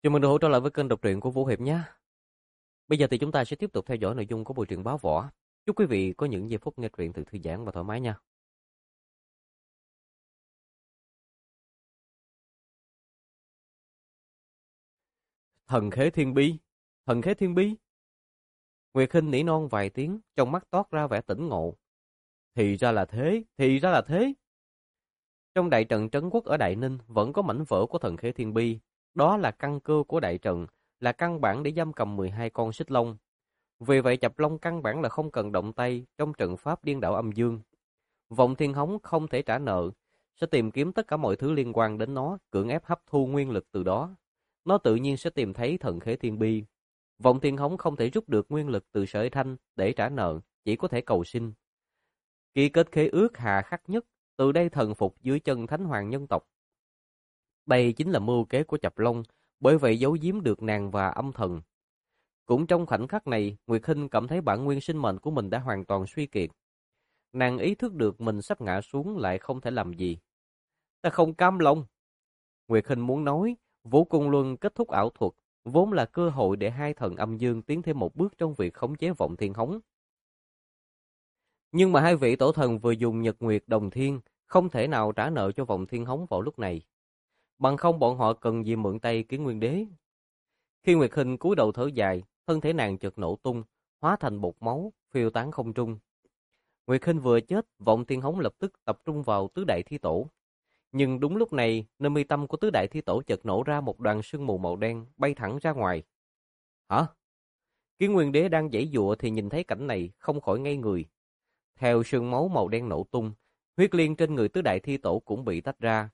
Chào mừng được hỗ trợ lại với kênh đọc truyện của Vũ Hiệp nhé. Bây giờ thì chúng ta sẽ tiếp tục theo dõi nội dung của bộ truyện Báo Võ. Chúc quý vị có những giây phút nghe truyện thật thư giãn và thoải mái nha. Thần khế thiên bi, thần khế thiên bi. Nguyệt Hinh nỉ non vài tiếng, trong mắt toát ra vẻ tỉnh ngộ. Thì ra là thế, thì ra là thế. Trong đại trận trấn quốc ở Đại Ninh vẫn có mảnh vỡ của thần khế thiên bi. Đó là căn cơ của đại trận, là căn bản để giam cầm 12 con xích long. Vì vậy Chập Long căn bản là không cần động tay trong trận pháp điên đảo âm dương. Vọng Thiên Hống không thể trả nợ, sẽ tìm kiếm tất cả mọi thứ liên quan đến nó, cưỡng ép hấp thu nguyên lực từ đó. Nó tự nhiên sẽ tìm thấy thần khế thiên bi. Vọng Thiên Hống không thể rút được nguyên lực từ Sở Thanh để trả nợ, chỉ có thể cầu sinh. Ký kết khế ước hà khắc nhất, từ đây thần phục dưới chân Thánh Hoàng nhân tộc. Đây chính là mưu kế của Chập Long, bởi vậy giấu giếm được nàng và âm thần. Cũng trong khoảnh khắc này, Nguyệt Hinh cảm thấy bản nguyên sinh mệnh của mình đã hoàn toàn suy kiệt. Nàng ý thức được mình sắp ngã xuống lại không thể làm gì. Ta không cam lòng. Nguyệt Hinh muốn nói, Vũ Cung Luân kết thúc ảo thuật, vốn là cơ hội để hai thần âm dương tiến thêm một bước trong việc khống chế Vọng Thiên Hống. Nhưng mà hai vị tổ thần vừa dùng Nhật Nguyệt Đồng Thiên, không thể nào trả nợ cho Vọng Thiên Hống vào lúc này. Bằng không bọn họ cần gì mượn tay Kiến Nguyên Đế. Khi Nguyệt Hinh cúi đầu thở dài, thân thể nàng chợt nổ tung, hóa thành bột máu, phiêu tán không trung. Nguyệt Hinh vừa chết, Vọng Thiên Hống lập tức tập trung vào tứ đại thi tổ. Nhưng đúng lúc này, nơi mi tâm của tứ đại thi tổ chợt nổ ra một đoàn sương mù màu đen bay thẳng ra ngoài. Hả? Kiến Nguyên Đế đang giãy giụa thì nhìn thấy cảnh này, không khỏi ngây người. Theo sương máu màu đen nổ tung, huyết liên trên người tứ đại thi tổ cũng bị tách ra.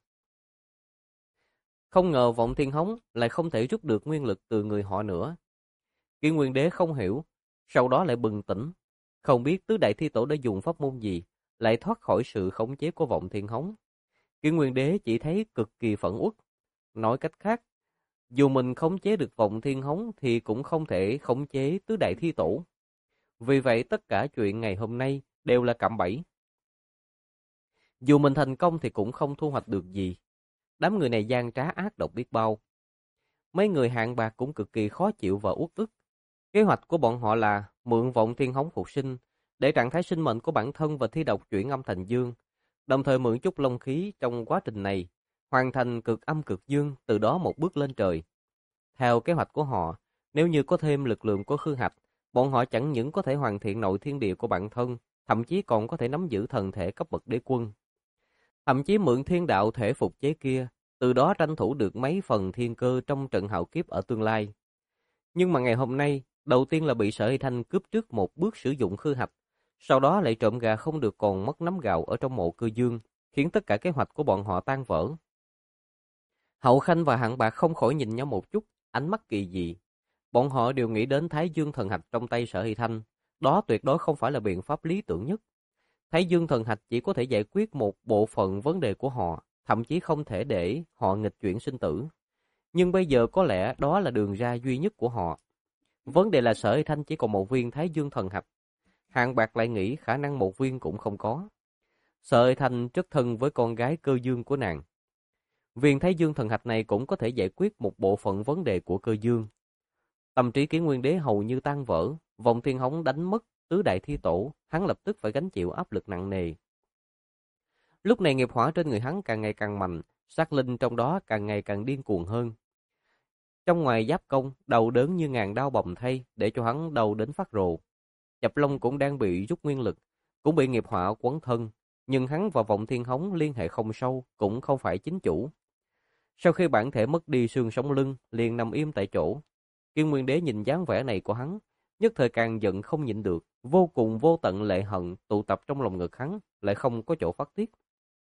Không ngờ Vọng Thiên Hống lại không thể rút được nguyên lực từ người họ nữa. Kiến Nguyên Đế không hiểu, sau đó lại bừng tỉnh. Không biết tứ đại thi tổ đã dùng pháp môn gì, lại thoát khỏi sự khống chế của Vọng Thiên Hống. Kiến Nguyên Đế chỉ thấy cực kỳ phẫn uất. Nói cách khác, dù mình khống chế được Vọng Thiên Hống thì cũng không thể khống chế tứ đại thi tổ. Vì vậy tất cả chuyện ngày hôm nay đều là cạm bẫy. Dù mình thành công thì cũng không thu hoạch được gì. Đám người này gian trá ác độc biết bao. Mấy người hạng bạc cũng cực kỳ khó chịu và uất ức. Kế hoạch của bọn họ là mượn Vọng Thiên Hống phục sinh, để trạng thái sinh mệnh của bản thân và thi độc chuyển âm thành dương, đồng thời mượn chút long khí trong quá trình này, hoàn thành cực âm cực dương, từ đó một bước lên trời. Theo kế hoạch của họ, nếu như có thêm lực lượng của Khư Hạch, bọn họ chẳng những có thể hoàn thiện nội thiên địa của bản thân, thậm chí còn có thể nắm giữ thần thể cấp bậc đế quân. Thậm chí mượn thiên đạo thể phục chế kia, từ đó tranh thủ được mấy phần thiên cơ trong trận hạo kiếp ở tương lai. Nhưng mà ngày hôm nay, đầu tiên là bị Sở Hy Thanh cướp trước một bước sử dụng Khư Hạch, sau đó lại trộm gà không được còn mất nắm gạo ở trong mộ Cơ Dương, khiến tất cả kế hoạch của bọn họ tan vỡ. Hậu Khanh và Hạng Bạc không khỏi nhìn nhau một chút, ánh mắt kỳ dị. Bọn họ đều nghĩ đến Thái Dương thần hạch trong tay Sở Hy Thanh, đó tuyệt đối không phải là biện pháp lý tưởng nhất. Thái Dương thần hạch chỉ có thể giải quyết một bộ phận vấn đề của họ, thậm chí không thể để họ nghịch chuyển sinh tử. Nhưng bây giờ có lẽ đó là đường ra duy nhất của họ. Vấn đề là Sở Hy Thanh chỉ còn một viên Thái Dương thần hạch. Hạng Bạc lại nghĩ khả năng một viên cũng không có. Sở Hy Thanh rất thân với con gái Cơ Dương của nàng. Viên Thái Dương thần hạch này cũng có thể giải quyết một bộ phận vấn đề của Cơ Dương. Tâm trí Kiến Nguyên Đế hầu như tan vỡ, Vọng Thiên Hống đánh mất tứ đại thi tổ, hắn lập tức phải gánh chịu áp lực nặng nề. Lúc này nghiệp hỏa trên người hắn càng ngày càng mạnh, sát linh trong đó càng ngày càng điên cuồng hơn. Trong ngoài giáp công, đầu đớn như ngàn đao bầm thây, để cho hắn đau đến phát rồ. Chập Long cũng đang bị rút nguyên lực, cũng bị nghiệp hỏa quấn thân, nhưng hắn và Vọng Thiên Hống liên hệ không sâu, cũng không phải chính chủ. Sau khi bản thể mất đi xương sống lưng, liền nằm im tại chỗ. Kiên Nguyên Đế nhìn dáng vẻ này của hắn, nhất thời càng giận không nhịn được, vô cùng vô tận lệ hận tụ tập trong lòng ngực hắn, lại không có chỗ phát tiết.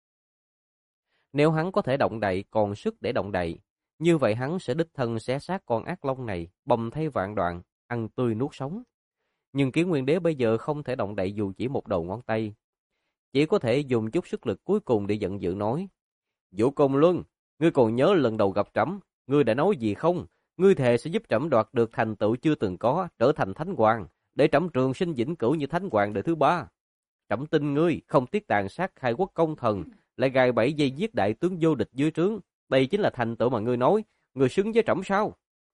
Nếu hắn có thể động đậy, còn sức để động đậy, như vậy hắn sẽ đích thân xé xác con ác long này, bầm thay vạn đoạn, ăn tươi nuốt sống. Nhưng Kiến Nguyên Đế bây giờ không thể động đậy dù chỉ một đầu ngón tay, chỉ có thể dùng chút sức lực cuối cùng để giận dữ nói: Vũ Công Luân, ngươi còn nhớ lần đầu gặp trẫm, ngươi đã nói gì không? Ngươi thề sẽ giúp trẫm đoạt được thành tựu chưa từng có, trở thành thánh hoàng, để trẫm trường sinh vĩnh cửu như thánh hoàng đời thứ ba. Trẫm tin ngươi không tiếc tàn sát khai quốc công thần, lại gài bẫy dây giết đại tướng vô địch dưới trướng, đây chính là thành tựu mà ngươi nói, ngươi xứng với trẫm sao?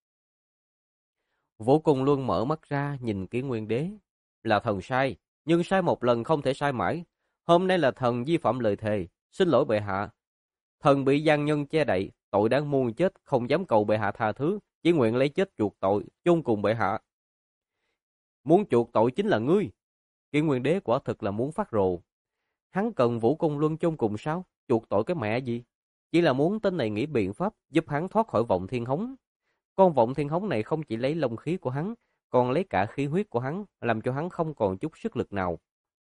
Vũ Cung Luân mở mắt ra nhìn Kỷ Nguyên Đế. Là thần sai, nhưng sai một lần không thể sai mãi. Hôm nay là thần vi phạm lời thề, xin lỗi bệ hạ. Thần bị gian nhân che đậy, tội đáng muôn chết, không dám cầu bệ hạ tha thứ, chỉ nguyện lấy chết chuộc tội, chung cùng bệ hạ. Muốn chuộc tội chính là ngươi. Kỷ Nguyên Đế quả thực là muốn phát rồ. Hắn cần Vũ Cung Luân chung cùng sao? Chuộc tội cái mẹ gì? Chỉ là muốn tên này nghĩ biện pháp giúp hắn thoát khỏi vọng thiên hống. Con vọng thiên hống này không chỉ lấy long khí của hắn, còn lấy cả khí huyết của hắn, làm cho hắn không còn chút sức lực nào.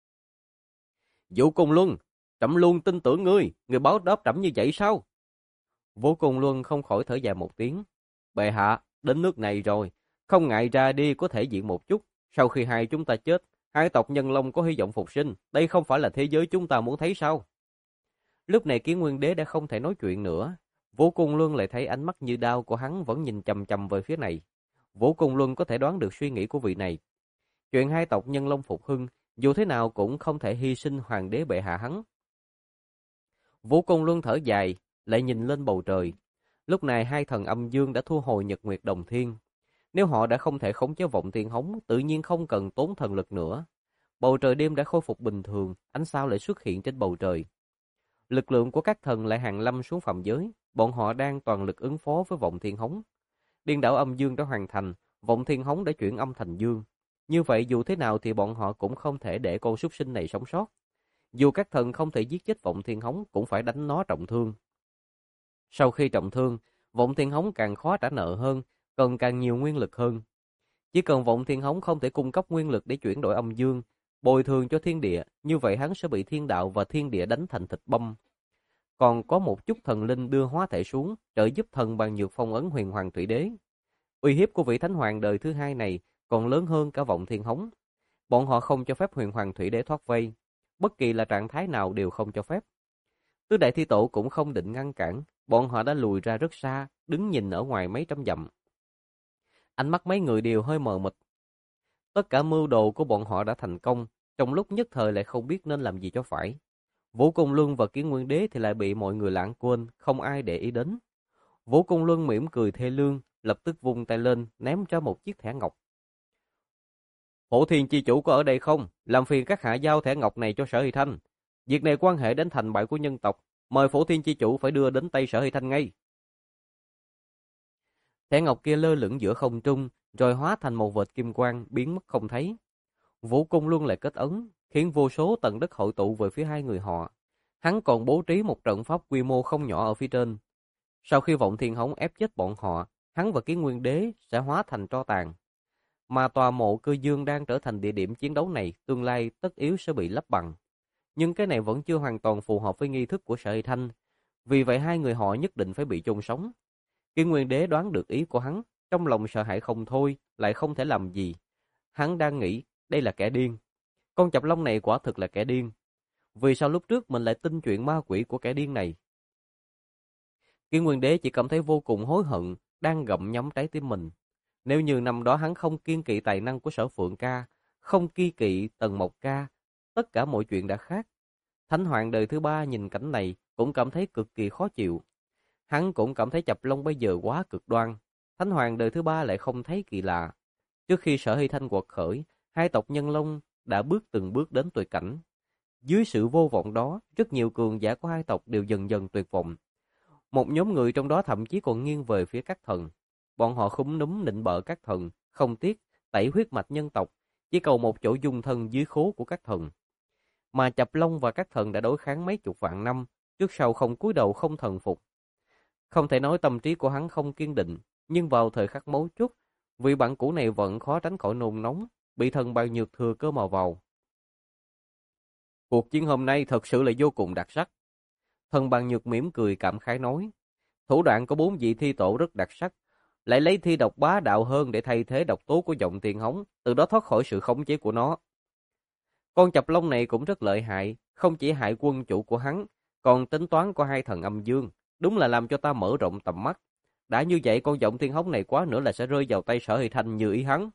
Vũ Cung Luân, trẫm luôn tin tưởng ngươi, ngươi báo đáp trẫm như vậy sao? Vũ Cung Luân không khỏi thở dài một tiếng. Bệ hạ, đến nước này rồi, không ngại ra đi có thể diện một chút. Sau khi hai chúng ta chết, hai tộc Nhân Long có hy vọng phục sinh. Đây không phải là thế giới chúng ta muốn thấy sao? Lúc này Kiến Nguyên Đế đã không thể nói chuyện nữa. Vũ Cung Luân lại thấy ánh mắt như đao của hắn vẫn nhìn chằm chằm về phía này. Vũ Cung Luân có thể đoán được suy nghĩ của vị này. Chuyện hai tộc Nhân Long phục hưng, dù thế nào cũng không thể hy sinh hoàng đế bệ hạ hắn. Vũ Cung Luân thở dài, lại nhìn lên bầu trời. Lúc này hai thần âm dương đã thu hồi nhật nguyệt đồng thiên. Nếu họ đã không thể khống chế vọng thiên hống, tự nhiên không cần tốn thần lực nữa. Bầu trời đêm đã khôi phục bình thường, ánh sao lại xuất hiện trên bầu trời. Lực lượng của các thần lại hàng lâm xuống phạm giới, bọn họ đang toàn lực ứng phó với vọng thiên hống. Điên đảo âm dương đã hoàn thành, vọng thiên hống đã chuyển âm thành dương. Như vậy dù thế nào thì bọn họ cũng không thể để con súc sinh này sống sót. Dù các thần không thể giết chết vọng thiên hống cũng phải đánh nó trọng thương. Sau khi trọng thương, vọng thiên hống càng khó trả nợ hơn, cần càng nhiều nguyên lực hơn. Chỉ cần vọng thiên hống không thể cung cấp nguyên lực để chuyển đổi âm dương, bồi thường cho thiên địa, như vậy hắn sẽ bị thiên đạo và thiên địa đánh thành thịt băm. Còn có một chút thần linh đưa hóa thể xuống, trợ giúp thần bằng nhược phong ấn huyền hoàng thủy đế. Uy hiếp của vị thánh hoàng đời thứ hai này còn lớn hơn cả vọng thiên hống. Bọn họ không cho phép huyền hoàng thủy đế thoát vây, bất kỳ là trạng thái nào đều không cho phép. Tứ đại thi tổ cũng không định ngăn cản, bọn họ đã lùi ra rất xa, đứng nhìn ở ngoài mấy trăm dặm. Ánh mắt mấy người đều hơi mờ mịt. Tất cả mưu đồ của bọn họ đã thành công, trong lúc nhất thời lại không biết nên làm gì cho phải. Vũ Cung Luân và Kiến Nguyên Đế thì lại bị mọi người lãng quên, không ai để ý đến. Vũ Cung Luân mỉm cười thê lương, lập tức vung tay lên, ném ra một chiếc thẻ ngọc. Hổ Thiên chi chủ có ở đây không? Làm phiền các hạ giao thẻ ngọc này cho Sở Hy Thanh. Việc này quan hệ đến thành bại của nhân tộc, mời Phổ Thiên chi chủ phải đưa đến tay Sở Hy Thanh ngay. Thẻ ngọc kia lơ lửng giữa không trung, rồi hóa thành một vệt kim quang biến mất không thấy. Vũ Cung Luân lại kết ấn, khiến vô số tầng đất hội tụ về phía hai người họ. Hắn còn bố trí một trận pháp quy mô không nhỏ ở phía trên. Sau khi vọng thiên hống ép chết bọn họ, hắn và Kiến Nguyên Đế sẽ hóa thành tro tàn. Mà tòa mộ Cơ Dương đang trở thành địa điểm chiến đấu này, tương lai tất yếu sẽ bị lấp bằng. Nhưng cái này vẫn chưa hoàn toàn phù hợp với nghi thức của Sở Hy Thanh. Vì vậy hai người họ nhất định phải bị chôn sống. Kiến Nguyên Đế đoán được ý của hắn, trong lòng sợ hãi không thôi, lại không thể làm gì. Hắn đang nghĩ, đây là kẻ điên. Con Chập Long này quả thực là kẻ điên. Vì sao lúc trước mình lại tin chuyện ma quỷ của kẻ điên này? Kiến Nguyên Đế chỉ cảm thấy vô cùng hối hận, đang gặm nhấm trái tim mình. Nếu như năm đó hắn không kiên kỵ tài năng của Sở Phượng ca, không kiên kỵ Tần Mộc ca, tất cả mọi chuyện đã khác. Thánh Hoàng đời thứ ba nhìn cảnh này cũng cảm thấy cực kỳ khó chịu. Hắn cũng cảm thấy Chập Long bây giờ quá cực đoan. Thánh Hoàng đời thứ ba lại không thấy kỳ lạ. Trước khi Sở Hy Thanh quật khởi, hai tộc Nhân Long đã từng bước đến tuyệt cảnh. Dưới sự vô vọng đó, rất nhiều cường giả của hai tộc đều dần dần tuyệt vọng. Một nhóm người trong đó thậm chí còn nghiêng về phía các thần. Bọn họ khúm núm nịnh bợ các thần, không tiếc tẩy huyết mạch nhân tộc, chỉ cầu một chỗ dung thân dưới khố của các thần. Mà Chập Long và các thần đã đối kháng mấy chục vạn năm, trước sau không cúi đầu không thần phục. Không thể nói tâm trí của hắn không kiên định, nhưng vào thời khắc mấu chốt, vị bạn cũ này vẫn khó tránh khỏi nôn nóng, bị thần bào nhược thừa cơ mà vào. Cuộc chiến hôm nay thật sự là vô cùng đặc sắc. Thần bàn nhược mỉm cười cảm khái nói, thủ đoạn của 4 vị thi tổ rất đặc sắc, lại lấy thi độc bá đạo hơn để thay thế độc tố của giọng tiền hống, từ đó thoát khỏi sự khống chế của nó. Con Chập Long này cũng rất lợi hại, không chỉ hại quân chủ của hắn, còn tính toán của hai thần âm dương, đúng là làm cho ta mở rộng tầm mắt. Đã như vậy con giọng thiên hống này quá nữa là sẽ rơi vào tay Sở Hy Thanh như ý hắn.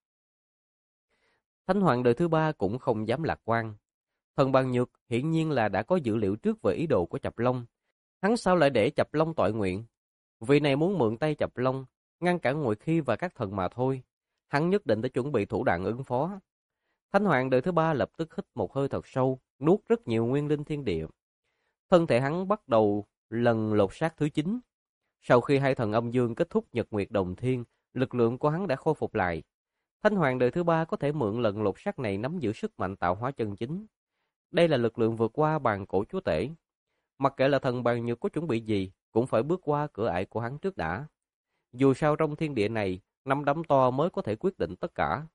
Thánh Hoàng đời thứ ba cũng không dám lạc quan. Thần Bàn Nhược hiển nhiên là đã có dữ liệu trước về ý đồ của Chập Long. Hắn sao lại để Chập Long tội nguyện? Vị này muốn mượn tay Chập Long, ngăn cản Ngụy Khi và các thần mà thôi. hắn nhất định đã chuẩn bị thủ đoạn ứng phó. Thánh Hoàng đời thứ ba lập tức hít một hơi thật sâu, nuốt rất nhiều nguyên linh thiên địa. Thân thể hắn bắt đầu lần lột xác thứ 9. Sau khi hai thần âm dương kết thúc nhật nguyệt đồng thiên, lực lượng của hắn đã khôi phục lại. Thánh Hoàng đời thứ ba có thể mượn lần lột xác này nắm giữ sức mạnh tạo hóa chân chính. Đây là lực lượng vượt qua bàn cổ chúa tể. Mặc kệ là thần bàn nhược có chuẩn bị gì, cũng phải bước qua cửa ải của hắn trước đã. Dù sao trong thiên địa này, 5 đấm to mới có thể quyết định tất cả.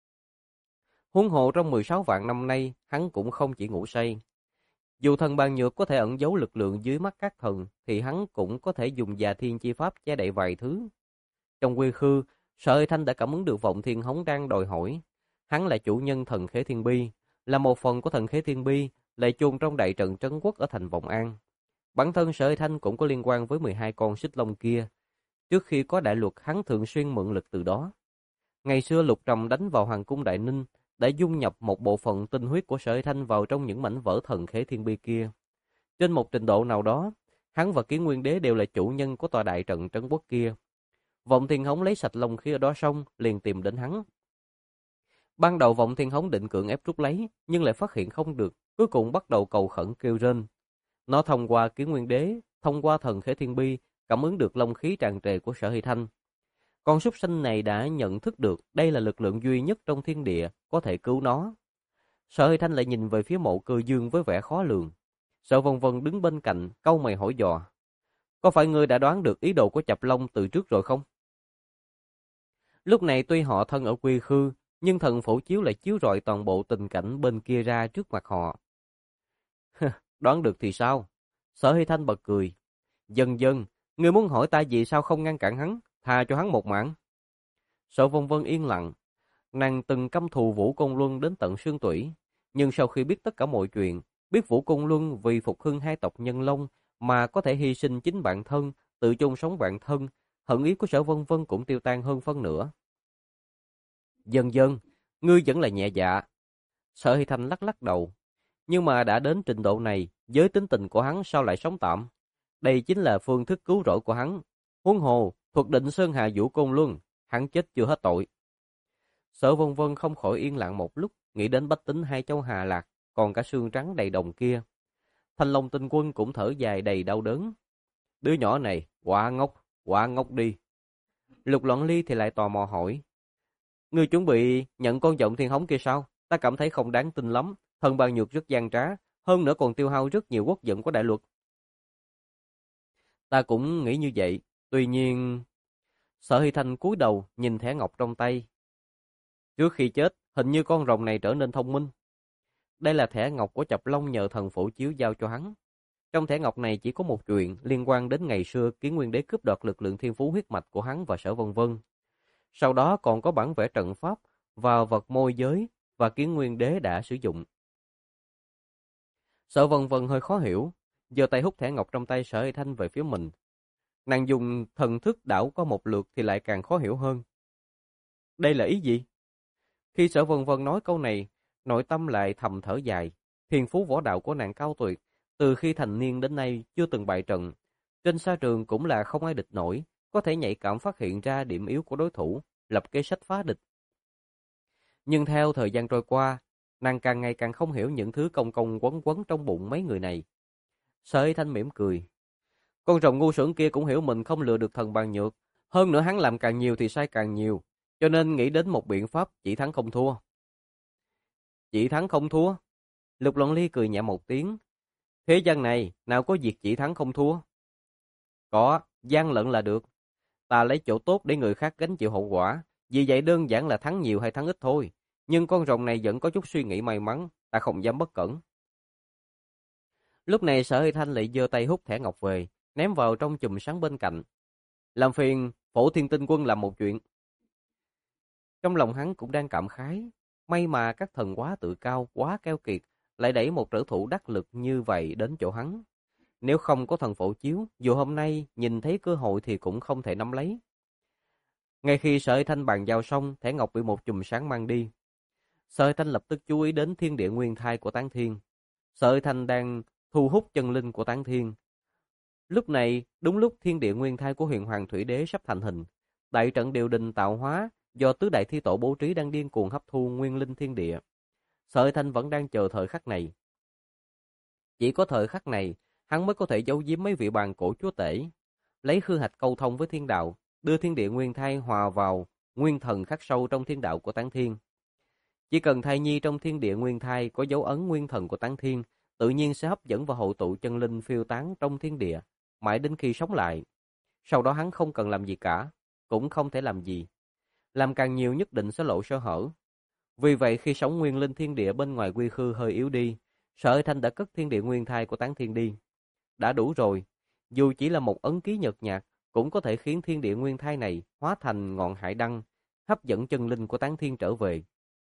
Huống hồ trong 16 vạn năm nay, hắn cũng không chỉ ngủ say. Dù thần bàn nhược có thể ẩn giấu lực lượng dưới mắt các thần, thì hắn cũng có thể dùng già thiên chi pháp che đậy vài thứ. Trong quy khư, Sở Hơi Thanh đã cảm ứng được vọng thiên hống đang đòi hỏi. Hắn là chủ nhân thần khế thiên bi, là một phần của thần khế thiên bi, lại chôn trong đại trận trấn quốc ở thành Vọng An. Bản thân Sở Hơi Thanh cũng có liên quan với 12 con xích long kia. Trước khi có đại luật, hắn thường xuyên mượn lực từ đó. Ngày xưa Lục Trầm đánh vào Hoàng cung Đại Ninh, đã dung nhập một bộ phận tinh huyết của Sở Hơi Thanh vào trong những mảnh vỡ thần khế thiên bi kia. Trên một trình độ nào đó, hắn và Kiến Nguyên Đế đều là chủ nhân của tòa đại trận trấn quốc kia. Vọng Thiên Hống lấy sạch long khí ở đó xong, liền tìm đến hắn. Ban đầu Vọng Thiên Hống định cưỡng ép rút lấy, nhưng lại phát hiện không được, cuối cùng bắt đầu cầu khẩn kêu rên. Nó thông qua Kiến Nguyên Đế, thông qua thần khế thiên bi, cảm ứng được long khí tràn trề của Sở Hơi Thanh. Con súc sinh này đã nhận thức được đây là lực lượng duy nhất trong thiên địa có thể cứu nó. Sở Hơi Thanh lại nhìn về phía Mộ Cơ Dương với vẻ khó lường. Sở Vân Vân đứng bên cạnh, cau mày hỏi dò: có phải ngươi đã đoán được ý đồ của Chập Long từ trước rồi không? Lúc này tuy họ thân ở quy khư, nhưng thần phổ chiếu lại chiếu rọi toàn bộ tình cảnh bên kia ra trước mặt họ. Đoán được thì sao? Sở Hy Thanh bật cười. Dần dần, ngươi muốn hỏi ta vì sao không ngăn cản hắn, tha cho hắn một mạng? Sở Vân Vân yên lặng. Nàng từng căm thù Vũ Côn Luân đến tận xương tủy, nhưng sau khi biết tất cả mọi chuyện, biết Vũ Côn Luân vì phục hưng hai tộc Nhân Long mà có thể hy sinh chính bản thân, tự chôn sống bản thân, hận ý của Sở Vân Vân cũng tiêu tan hơn phân nửa. Dần dần, ngươi vẫn là nhẹ dạ. Sở Hy Thanh lắc lắc đầu. Nhưng mà đã đến trình độ này, với tính tình của hắn sao lại sống tạm? Đây chính là phương thức cứu rỗi của hắn. Huống hồ, thuật định Sơn Hà Vũ Côn Luân, hắn chết chưa hết tội. Sở Vân Vân không khỏi yên lặng một lúc, nghĩ đến bách tính hai châu Hà Lạc, còn cả xương trắng đầy đồng kia. Thanh Long Tinh Quân cũng thở dài đầy đau đớn. Đứa nhỏ này, quả ngốc đi. Lục Loạn Ly thì lại tò mò hỏi: ngươi chuẩn bị nhận con Vọng Thiên Hống kia sao? Ta cảm thấy không đáng tin lắm, thần bàn nhược rất gian trá, hơn nữa còn tiêu hao rất nhiều quốc vận của đại luật. Ta cũng nghĩ như vậy, tuy nhiên... Sở Hy Thanh cúi đầu nhìn thẻ ngọc trong tay. Trước khi chết, hình như con rồng này trở nên thông minh. Đây là thẻ ngọc của Chập Long nhờ thần phổ chiếu giao cho hắn. Trong thẻ ngọc này chỉ có một chuyện liên quan đến ngày xưa Kiến Nguyên Đế cướp đoạt lực lượng thiên phú huyết mạch của hắn và Sở Vân Vân. Sau đó còn có bản vẽ trận pháp và vật môi giới và Kiến Nguyên Đế đã sử dụng. Sở Vân Vân hơi khó hiểu, giơ tay hút thẻ ngọc trong tay Sở Hy Thanh về phía mình. Nàng dùng thần thức đảo có một lượt thì lại càng khó hiểu hơn. Đây là ý gì? Khi Sở Vân Vân nói câu này, nội tâm lại thầm thở dài. Thiên phú võ đạo của nàng cao tuyệt, từ khi thành niên đến nay chưa từng bại trận. Trên sa trường cũng là không ai địch nổi, có thể nhạy cảm phát hiện ra điểm yếu của đối thủ, lập kế sách phá địch. Nhưng theo thời gian trôi qua, nàng càng ngày càng không hiểu những thứ cong cong quấn quấn trong bụng mấy người này. Sở Hy Thanh mỉm cười. Con rồng ngu xuẩn kia cũng hiểu mình không lừa được thần bàn nhược. Hơn nữa hắn làm càng nhiều thì sai càng nhiều. Cho nên nghĩ đến một biện pháp chỉ thắng không thua. Chỉ thắng không thua? Lục Loạn Ly cười nhẹ một tiếng. Thế gian này nào có việc chỉ thắng không thua? Có, gian lận là được. Ta lấy chỗ tốt để người khác gánh chịu hậu quả. Vì vậy đơn giản là thắng nhiều hay thắng ít thôi. Nhưng con rồng này vẫn có chút suy nghĩ may mắn. Ta không dám bất cẩn. Lúc này Sở Hy Thanh lại giơ tay hút thẻ ngọc về, ném vào trong chùm sáng bên cạnh. Làm phiền Phổ Thiên Tinh Quân làm một chuyện. Trong lòng hắn cũng đang cảm khái. May mà các thần quá tự cao, quá keo kiệt, lại đẩy một trở thủ đắc lực như vậy đến chỗ hắn. Nếu không có thần phổ chiếu, dù hôm nay nhìn thấy cơ hội thì cũng không thể nắm lấy. Ngay khi Sở Hy Thanh bàn giao xong, thẻ ngọc bị một chùm sáng mang đi. Sở Hy Thanh lập tức chú ý đến thiên địa nguyên thai của Tán Thiên. Sở Hy Thanh đang thu hút chân linh của Tán Thiên. Lúc này, đúng lúc thiên địa nguyên thai của Huyền Hoàng Thủy Đế sắp thành hình, đại trận điều đình tạo hóa do tứ đại thi tổ bố trí đang điên cuồng hấp thu nguyên linh thiên địa. Sở Hơi Thanh vẫn đang chờ thời khắc này. Chỉ có thời khắc này, hắn mới có thể giấu giếm mấy vị bàn cổ chúa tể, lấy hư hạch câu thông với thiên đạo, đưa thiên địa nguyên thai hòa vào nguyên thần khắc sâu trong thiên đạo của Tán Thiên. Chỉ cần thai nhi trong thiên địa nguyên thai có dấu ấn nguyên thần của Tán Thiên, tự nhiên sẽ hấp dẫn và hội tụ chân linh phiêu tán trong thiên địa, mãi đến khi sống lại. Sau đó hắn không cần làm gì cả, cũng không thể làm gì. Làm càng nhiều nhất định sẽ lộ sơ hở. Vì vậy khi sống nguyên linh thiên địa bên ngoài quy khư hơi yếu đi, Sở Hơi Thanh đã cất thiên địa nguyên thai của Tán Thiên đi. Đã đủ rồi, dù chỉ là một ấn ký nhợt nhạt, cũng có thể khiến thiên địa nguyên thai này hóa thành ngọn hải đăng, hấp dẫn chân linh của Tán Thiên trở về.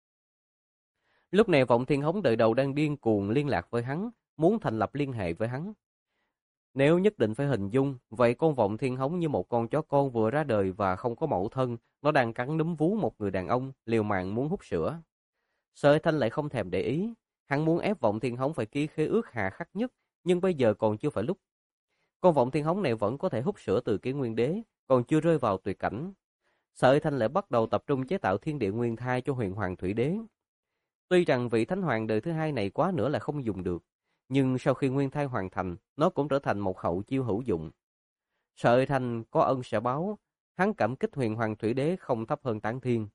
Lúc này Vọng Thiên Hống đời đầu đang điên cuồng liên lạc với hắn, muốn thành lập liên hệ với hắn. Nếu nhất định phải hình dung, vậy con Vọng Thiên Hống như một con chó con vừa ra đời và không có mẫu thân, nó đang cắn núm vú một người đàn ông, liều mạng muốn hút sữa. Sở Hơi Thanh lại không thèm để ý, hắn muốn ép Vọng Thiên Hống phải ký khế ước hà khắc nhất, nhưng bây giờ còn chưa phải lúc. Con Vọng Thiên Hống này vẫn có thể hút sữa từ Kỷ Nguyên Đế, còn chưa rơi vào tuyệt cảnh. Sở Hơi Thanh lại bắt đầu tập trung chế tạo thiên địa nguyên thai cho Huyền Hoàng Thủy Đế. Tuy rằng vị thánh hoàng đời thứ hai này quá nữa là không dùng được, nhưng sau khi nguyên thai hoàn thành, nó cũng trở thành một hậu chiêu hữu dụng. Sở Hơi Thanh có ân sẽ báo, hắn cảm kích Huyền Hoàng Thủy Đế không thấp hơn Tán Thiên.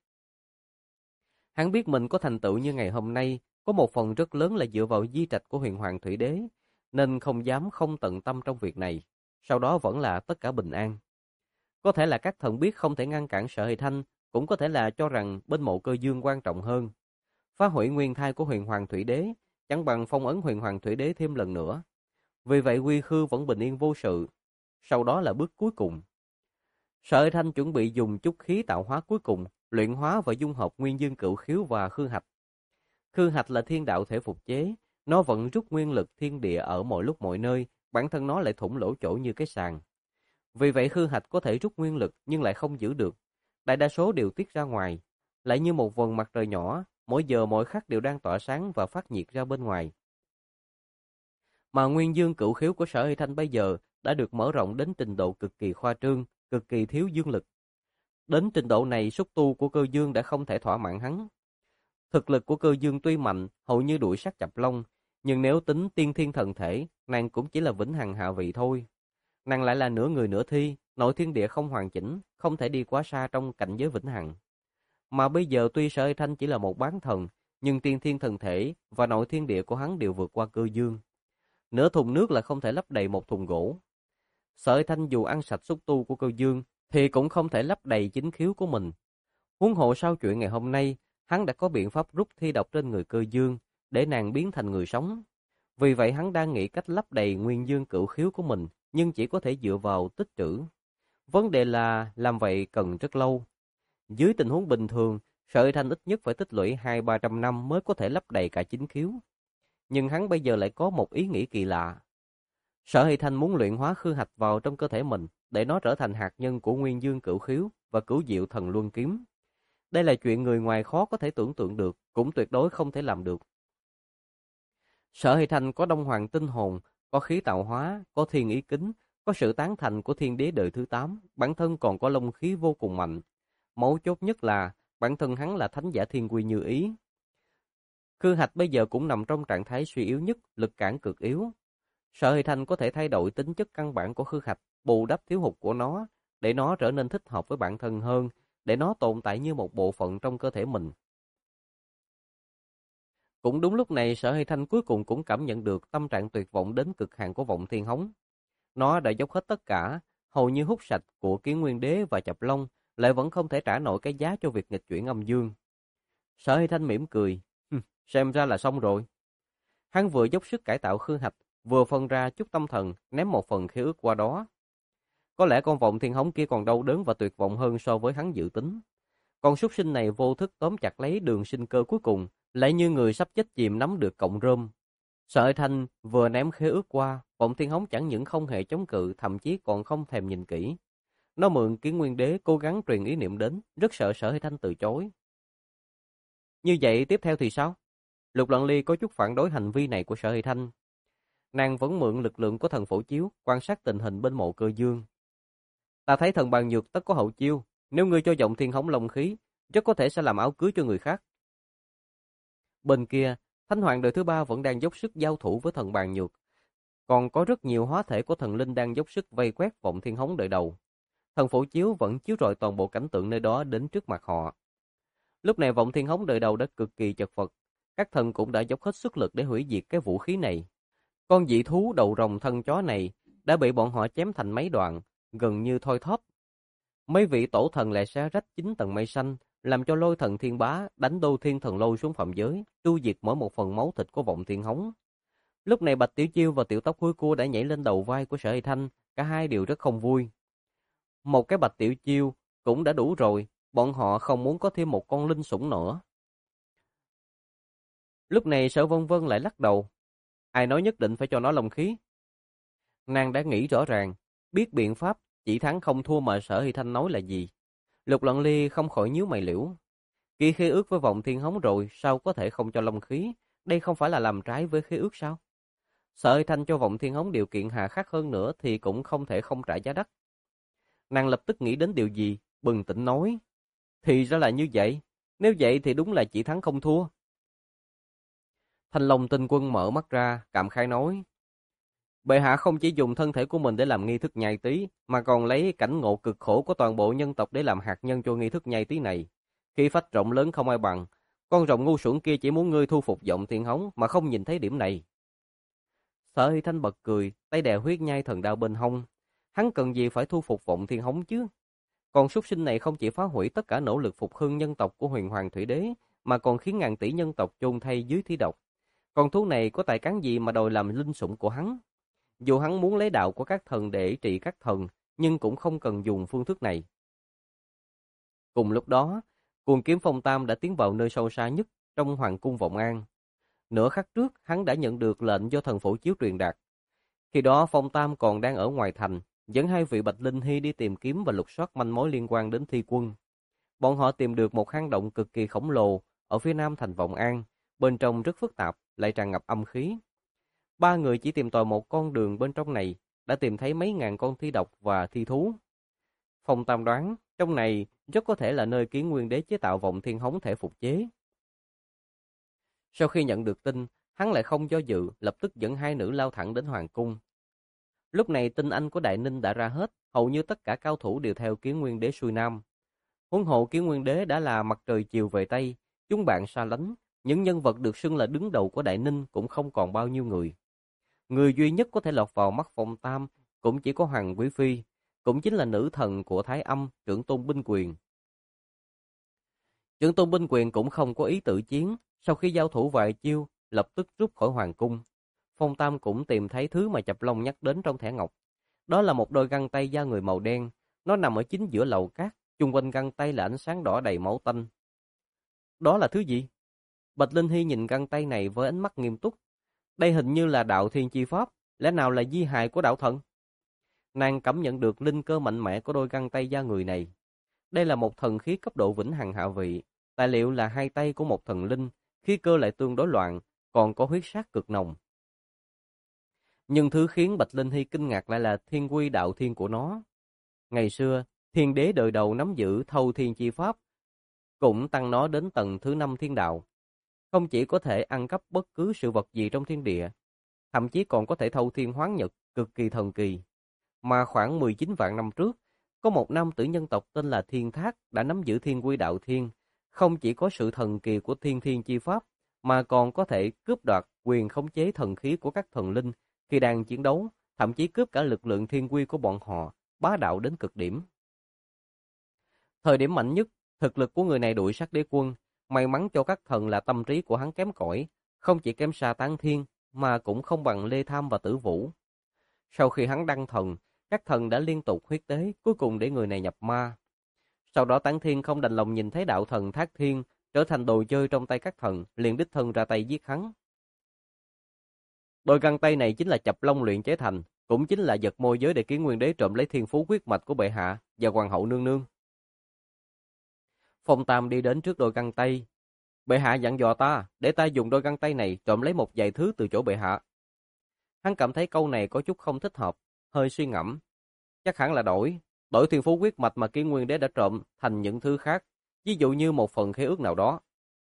Hắn biết mình có thành tựu như ngày hôm nay, có một phần rất lớn là dựa vào di trạch của Huyền Hoàng Thủy Đế, nên không dám không tận tâm trong việc này, sau đó vẫn là tất cả bình an. Có thể là các thần biết không thể ngăn cản Sở Hơi Thanh, cũng có thể là cho rằng bên Mộ Cơ Dương quan trọng hơn. Phá hủy nguyên thai của Huyền Hoàng Thủy Đế, chẳng bằng phong ấn Huyền Hoàng Thủy Đế thêm lần nữa. Vì vậy quy khư vẫn bình yên vô sự. Sau đó là bước cuối cùng. Sở Hơi Thanh chuẩn bị dùng chút khí tạo hóa cuối cùng, luyện hóa và dung hợp Nguyên Dương Cửu Khiếu và Khư Hạch. Khư Hạch là thiên đạo thể phục chế, nó vẫn rút nguyên lực thiên địa ở mọi lúc mọi nơi, bản thân nó lại thủng lỗ chỗ như cái sàn. Vì vậy Khư Hạch có thể rút nguyên lực nhưng lại không giữ được. Đại đa số đều tiết ra ngoài, lại như một vầng mặt trời nhỏ, mỗi giờ mỗi khắc đều đang tỏa sáng và phát nhiệt ra bên ngoài. Mà Nguyên Dương Cửu Khiếu của Sở Hơi Thanh bây giờ đã được mở rộng đến trình độ cực kỳ khoa trương, cực kỳ thiếu dương lực. Đến trình độ này xúc tu của Cơ Dương đã không thể thỏa mãn hắn. Thực lực của Cơ Dương tuy mạnh, hầu như đuổi sát Chập Long, nhưng nếu tính tiên thiên thần thể, nàng cũng chỉ là vĩnh hằng hạ vị thôi. Nàng lại là nửa người nửa thi, nội thiên địa không hoàn chỉnh, không thể đi quá xa trong cảnh giới vĩnh hằng. Mà bây giờ tuy Sở Hơi Thanh chỉ là một bán thần, nhưng tiên thiên thần thể và nội thiên địa của hắn đều vượt qua Cơ Dương. Nửa thùng nước là không thể lấp đầy một thùng gỗ. Sở Hơi Thanh dù ăn sạch xúc tu của Cơ Dương thì cũng không thể lấp đầy chính khiếu của mình. Huống hộ sau chuyện ngày hôm nay, hắn đã có biện pháp rút thi độc trên người Cơ Dương để nàng biến thành người sống. Vì vậy hắn đang nghĩ cách lấp đầy Nguyên Dương Cửu Khiếu của mình, nhưng chỉ có thể dựa vào tích trữ. Vấn đề là làm vậy cần rất lâu. Dưới tình huống bình thường, Sở Hơi Thanh ít nhất phải tích lũy 200-300 năm mới có thể lấp đầy cả chính khiếu. Nhưng hắn bây giờ lại có một ý nghĩ kỳ lạ. Sở Hơi Thanh muốn luyện hóa Khư Hạch vào trong cơ thể mình, để nó trở thành hạt nhân của Nguyên Dương Cửu Khiếu và Cửu Diệu Thần Luân Kiếm. Đây là chuyện người ngoài khó có thể tưởng tượng được, cũng tuyệt đối không thể làm được. Sở Hơi Thanh có Đông Hoàng tinh hồn, có khí tạo hóa, có thiên ý kính, có sự tán thành của thiên đế đời thứ 8, bản thân còn có long khí vô cùng mạnh. Mấu chốt nhất là bản thân hắn là thánh giả thiên quy như ý. Khư Hạch bây giờ cũng nằm trong trạng thái suy yếu nhất, lực cản cực yếu. Sở Hơi Thanh có thể thay đổi tính chất căn bản của Khư Hạch, bù đắp thiếu hụt của nó, để nó trở nên thích hợp với bản thân hơn, để nó tồn tại như một bộ phận trong cơ thể mình. Cũng đúng lúc này Sở Hơi Thanh cuối cùng cũng cảm nhận được tâm trạng tuyệt vọng đến cực hạn của Vọng Thiên Hống. Nó đã dốc hết tất cả, hầu như hút sạch của Kiến Nguyên Đế và Chập Long, lại vẫn không thể trả nổi cái giá cho việc nghịch chuyển âm dương. Sở Hơi Thanh mỉm cười, xem ra là xong rồi. Hắn vừa dốc sức cải tạo Khư Hạch, vừa phân ra chút tâm thần, ném một phần khế ước qua đó. Có lẽ con Vọng Thiên Hống kia còn đau đớn và tuyệt vọng hơn so với hắn dự tính. Con súc sinh này vô thức tóm chặt lấy đường sinh cơ cuối cùng, lại như người sắp chết chìm nắm được cọng rơm. Sở Hơi Thanh vừa ném khế ước qua, Vọng Thiên Hống chẳng những không hề chống cự, thậm chí còn không thèm nhìn kỹ. Nó mượn Kiến Nguyên Đế cố gắng truyền ý niệm đến, rất sợ Sở Hơi Thanh từ chối. Như vậy tiếp theo thì sao? Lục Lận Ly có chút phản đối hành vi này của Sở Hơi Thanh. Nàng vẫn mượn lực lượng của thần phổ chiếu, quan sát tình hình bên Mộ Cơ Dương. Ta thấy thần bàn nhược tất có hậu chiêu, nếu ngươi cho Vọng Thiên Hống long khí, rất có thể sẽ làm áo cưới cho người khác. Bên kia, Thánh Hoàng đời thứ ba vẫn đang dốc sức giao thủ với thần Bàn Nhược. Còn có rất nhiều hóa thể của thần linh đang dốc sức vây quét Vọng Thiên Hống đời đầu. Thần phổ chiếu vẫn chiếu rọi toàn bộ cảnh tượng nơi đó đến trước mặt họ. Lúc này Vọng Thiên Hống đời đầu đã cực kỳ chật vật. Các thần cũng đã dốc hết sức lực để hủy diệt cái vũ khí này. Con dị thú đầu rồng thân chó này đã bị bọn họ chém thành mấy đoạn, gần như thoi thóp. Mấy vị tổ thần lại xé rách 9 tầng mây xanh, làm cho Lôi Thần Thiên Bá đánh Đô Thiên Thần Lôi xuống phạm giới, tiêu diệt mỗi một phần máu thịt của Vọng Thiên Hống. Lúc này Bạch Tiểu Chiêu và Tiểu Tóc Hôi Cua đã nhảy lên đầu vai của Sở Hy Thanh, cả hai đều rất không vui. Một cái Bạch Tiểu Chiêu cũng đã đủ rồi, bọn họ không muốn có thêm một con linh sủng nữa. Lúc này Sở Vân Vân lại lắc đầu. Ai nói nhất định phải cho nó long khí? Nàng đã nghĩ rõ ràng, biết biện pháp chỉ thắng không thua mà Sở Hy Thanh nói là gì. Lục Loạn Ly không khỏi nhíu mày liễu. Ký khế ước với Vọng Thiên Hống rồi, sao có thể không cho long khí? Đây không phải là làm trái với khế ước sao? Sở Hy Thanh cho Vọng Thiên Hống điều kiện hà khắc hơn nữa thì cũng không thể không trả giá đắt. Nàng lập tức nghĩ đến điều gì, bừng tỉnh nói. Thì ra là như vậy, nếu vậy thì đúng là chỉ thắng không thua. Thanh Long Tinh Quân mở mắt ra, cảm khái nói. Bệ hạ không chỉ dùng thân thể của mình để làm nghi thức nhai tí, mà còn lấy cảnh ngộ cực khổ của toàn bộ nhân tộc để làm hạt nhân cho nghi thức nhai tí này. Khí phách rộng lớn không ai bằng, con rồng ngu xuẩn kia chỉ muốn ngươi thu phục Vọng Thiên Hống mà không nhìn thấy điểm này. Sở Hy Thanh bật cười, tay đè huyết nhai thần đao bên hông. Hắn cần gì phải thu phục Vọng Thiên Hống chứ? Còn súc sinh này không chỉ phá hủy tất cả nỗ lực phục hưng nhân tộc của Huyền Hoàng Thủy Đế, mà còn khiến ngàn tỷ nhân tộc chôn thay dưới thí độc. Con thú này có tài cán gì mà đòi làm linh sủng của hắn? Dù hắn muốn lấy đạo của các thần để trị các thần, nhưng cũng không cần dùng phương thức này. Cùng lúc đó, Cuồng Kiếm Phong Tam đã tiến vào nơi sâu xa nhất trong Hoàng cung Vọng An. Nửa khắc trước, hắn đã nhận được lệnh do thần phổ chiếu truyền đạt. Khi đó Phong Tam còn đang ở ngoài thành, dẫn hai vị Bạch Linh Hy đi tìm kiếm và lục soát manh mối liên quan đến Thi Quân. Bọn họ tìm được một hang động cực kỳ khổng lồ ở phía nam thành Vọng An, bên trong rất phức tạp, lại tràn ngập âm khí. Ba người chỉ tìm tòi một con đường bên trong này, đã tìm thấy mấy ngàn con thi độc và thi thú. Phong Tam đoán, trong này rất có thể là nơi Kiến Nguyên Đế chế tạo Vọng Thiên Hống thể phục chế. Sau khi nhận được tin, hắn lại không do dự, lập tức dẫn hai nữ lao thẳng đến Hoàng cung. Lúc này tinh anh của Đại Ninh đã ra hết, hầu như tất cả cao thủ đều theo Kiến Nguyên Đế xuôi nam. Huống hộ Kiến Nguyên Đế đã là mặt trời chiều về Tây, chúng bạn xa lánh, những nhân vật được xưng là đứng đầu của Đại Ninh cũng không còn bao nhiêu người. Người duy nhất có thể lọt vào mắt Phong Tam cũng chỉ có Hoàng Quý Phi, cũng chính là nữ thần của Thái Âm, Trưởng Tôn Binh Quyền. Trưởng Tôn Binh Quyền cũng không có ý tự chiến, sau khi giao thủ vài chiêu, lập tức rút khỏi Hoàng cung. Phong Tam cũng tìm thấy thứ mà Chập Long nhắc đến trong thẻ ngọc. Đó là một đôi găng tay da người màu đen, nó nằm ở chính giữa lầu cát, chung quanh găng tay là ánh sáng đỏ đầy máu tanh. Đó là thứ gì? Bạch Linh Hy nhìn găng tay này với ánh mắt nghiêm túc. Đây hình như là đạo thiên chi pháp, lẽ nào là di hài của đạo thần? Nàng cảm nhận được linh cơ mạnh mẽ của đôi găng tay da người này. Đây là một thần khí cấp độ vĩnh hằng hạ vị, tài liệu là hai tay của một thần linh, khí cơ lại tương đối loạn, còn có huyết sát cực nồng. Nhưng thứ khiến Bạch Linh Hy kinh ngạc lại là thiên quy đạo thiên của nó. Ngày xưa, thiên đế đời đầu nắm giữ thâu thiên chi pháp, cũng tăng nó đến tầng thứ 5 thiên đạo. Không chỉ có thể ăn cắp bất cứ sự vật gì trong thiên địa, thậm chí còn có thể thâu thiên hoán nhật, cực kỳ thần kỳ. Mà khoảng 19 vạn năm trước, có một nam tử nhân tộc tên là Thiên Thác đã nắm giữ thiên quy đạo thiên, không chỉ có sự thần kỳ của thiên thiên chi pháp, mà còn có thể cướp đoạt quyền khống chế thần khí của các thần linh khi đang chiến đấu, thậm chí cướp cả lực lượng thiên quy của bọn họ, bá đạo đến cực điểm. Thời điểm mạnh nhất, thực lực của người này đuổi sát đế quân, may mắn cho các thần là tâm trí của hắn kém cỏi, không chỉ kém xa Tán Thiên, mà cũng không bằng Lê Tham và Tử Vũ. Sau khi hắn đăng thần, các thần đã liên tục huyết tế, cuối cùng để người này nhập ma. Sau đó Tán Thiên không đành lòng nhìn thấy đạo thần Thác Thiên trở thành đồ chơi trong tay các thần, liền đích thân ra tay giết hắn. Đôi găng tay này chính là Chập Long luyện chế thành, cũng chính là vật môi giới để Kiến Nguyên Đế trộm lấy thiên phú huyết mạch của bệ hạ và hoàng hậu nương nương. Phong Tam đi đến trước đôi găng tay. Bệ hạ dặn dò ta, để ta dùng đôi găng tay này trộm lấy một vài thứ từ chỗ bệ hạ. Hắn cảm thấy câu này có chút không thích hợp, hơi suy ngẫm. Chắc hẳn là đổi thiên phú huyết mạch mà Kiến Nguyên Đế đã trộm thành những thứ khác, ví dụ như một phần khế ước nào đó.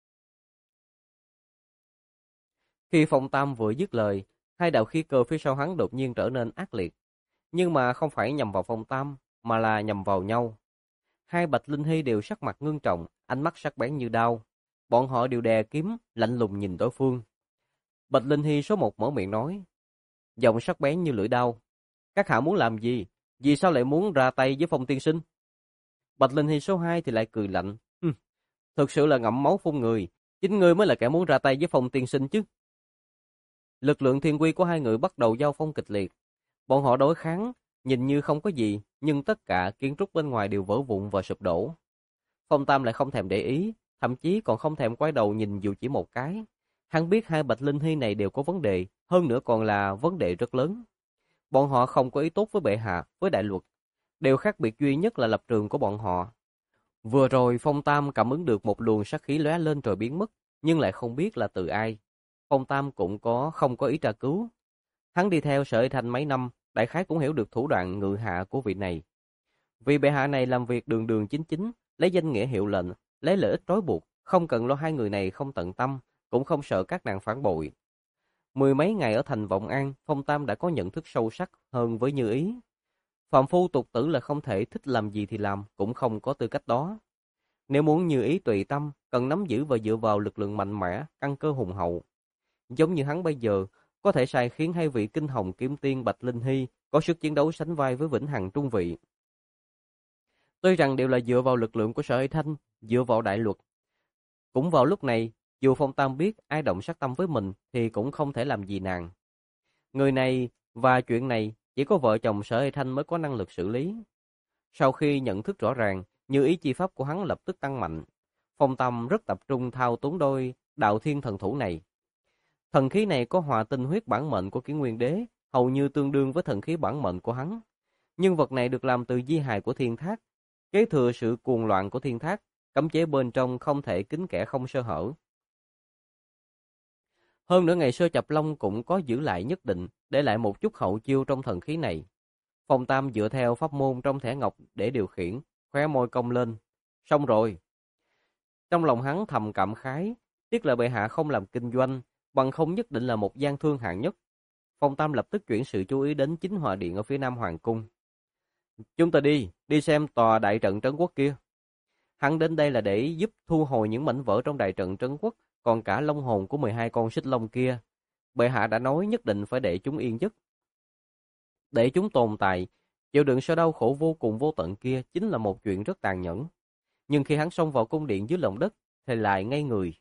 Khi Phong Tam vừa dứt lời, hai đạo khí cơ phía sau hắn đột nhiên trở nên ác liệt, nhưng mà không phải nhằm vào Phong Tam, mà là nhằm vào nhau. Hai Bạch Linh Hy đều sắc mặt ngưng trọng, ánh mắt sắc bén như đao. Bọn họ đều đè kiếm, lạnh lùng nhìn đối phương. Bạch Linh Hy số 1 mở miệng nói, giọng sắc bén như lưỡi đao. Các hạ muốn làm gì? Vì sao lại muốn ra tay với Phong tiên sinh? Bạch Linh Hy số 2 thì lại cười lạnh. Thực sự là ngậm máu phun người. Chính ngươi mới là kẻ muốn ra tay với Phong tiên sinh chứ. Lực lượng thiên quy của hai người bắt đầu giao phong kịch liệt. Bọn họ đối kháng, nhìn như không có gì, nhưng tất cả kiến trúc bên ngoài đều vỡ vụn và sụp đổ. Phong Tam lại không thèm để ý, thậm chí còn không thèm quay đầu nhìn dù chỉ một cái. Hắn biết hai Bạch Linh Hy này đều có vấn đề, hơn nữa còn là vấn đề rất lớn. Bọn họ không có ý tốt với bệ hạ, với đại luật. Điều khác biệt duy nhất là lập trường của bọn họ. Vừa rồi Phong Tam cảm ứng được một luồng sát khí lóe lên rồi biến mất, nhưng lại không biết là từ ai. Phong Tam cũng không có ý tra cứu. Hắn đi theo Sở Y Thanh mấy năm, đại khái cũng hiểu được thủ đoạn ngự hạ của vị này. Vì bệ hạ này làm việc đường đường chính chính, lấy danh nghĩa hiệu lệnh, lấy lợi ích trói buộc, không cần lo hai người này không tận tâm, cũng không sợ các nàng phản bội. Mười mấy ngày ở thành Vọng An, Phong Tam đã có nhận thức sâu sắc hơn với Như Ý. Phạm phu tục tử là không thể thích làm gì thì làm, cũng không có tư cách đó. Nếu muốn Như Ý tùy tâm, cần nắm giữ và dựa vào lực lượng mạnh mẽ, căn cơ hùng hậu. Giống như hắn bây giờ, có thể sai khiến hai vị kinh hồng kiếm tiên Bạch Linh Hy có sức chiến đấu sánh vai với Vĩnh Hằng Trung Vị. Tuy rằng đều là dựa vào lực lượng của Sở Y Thanh, dựa vào đại luật. Cũng vào lúc này, dù Phong Tam biết ai động sát tâm với mình thì cũng không thể làm gì nàng. Người này và chuyện này chỉ có vợ chồng Sở Y Thanh mới có năng lực xử lý. Sau khi nhận thức rõ ràng, Như Ý chi pháp của hắn lập tức tăng mạnh. Phong Tam rất tập trung thao túng đôi đạo thiên thần thủ này. Thần khí này có hòa tinh huyết bản mệnh của Kỷ Nguyên Đế, hầu như tương đương với thần khí bản mệnh của hắn. Nhưng vật này được làm từ di hài của Thiên Thác, kế thừa sự cuồng loạn của Thiên Thác, cấm chế bên trong không thể kín kẽ không sơ hở. Hơn nữa ngày xưa Chập Long cũng có giữ lại nhất định, để lại một chút hậu chiêu trong thần khí này. Phong Tam dựa theo pháp môn trong thẻ ngọc để điều khiển, khóe môi cong lên. Xong rồi. Trong lòng hắn thầm cảm khái, tiếc là bệ hạ không làm kinh doanh, bằng không nhất định là một gian thương hạng nhất. Phong Tam lập tức chuyển sự chú ý đến chính hòa điện ở phía nam hoàng cung. Chúng ta đi xem tòa đại trận trấn quốc kia. Hắn đến đây là để giúp thu hồi những mảnh vỡ trong đại trận trấn quốc, còn cả long hồn của 12 con xích long kia. Bệ hạ đã nói nhất định phải để chúng yên giấc. Để chúng tồn tại, chịu đựng sự đau khổ vô cùng vô tận kia chính là một chuyện rất tàn nhẫn. Nhưng khi hắn xông vào cung điện dưới lòng đất, thì lại ngây người.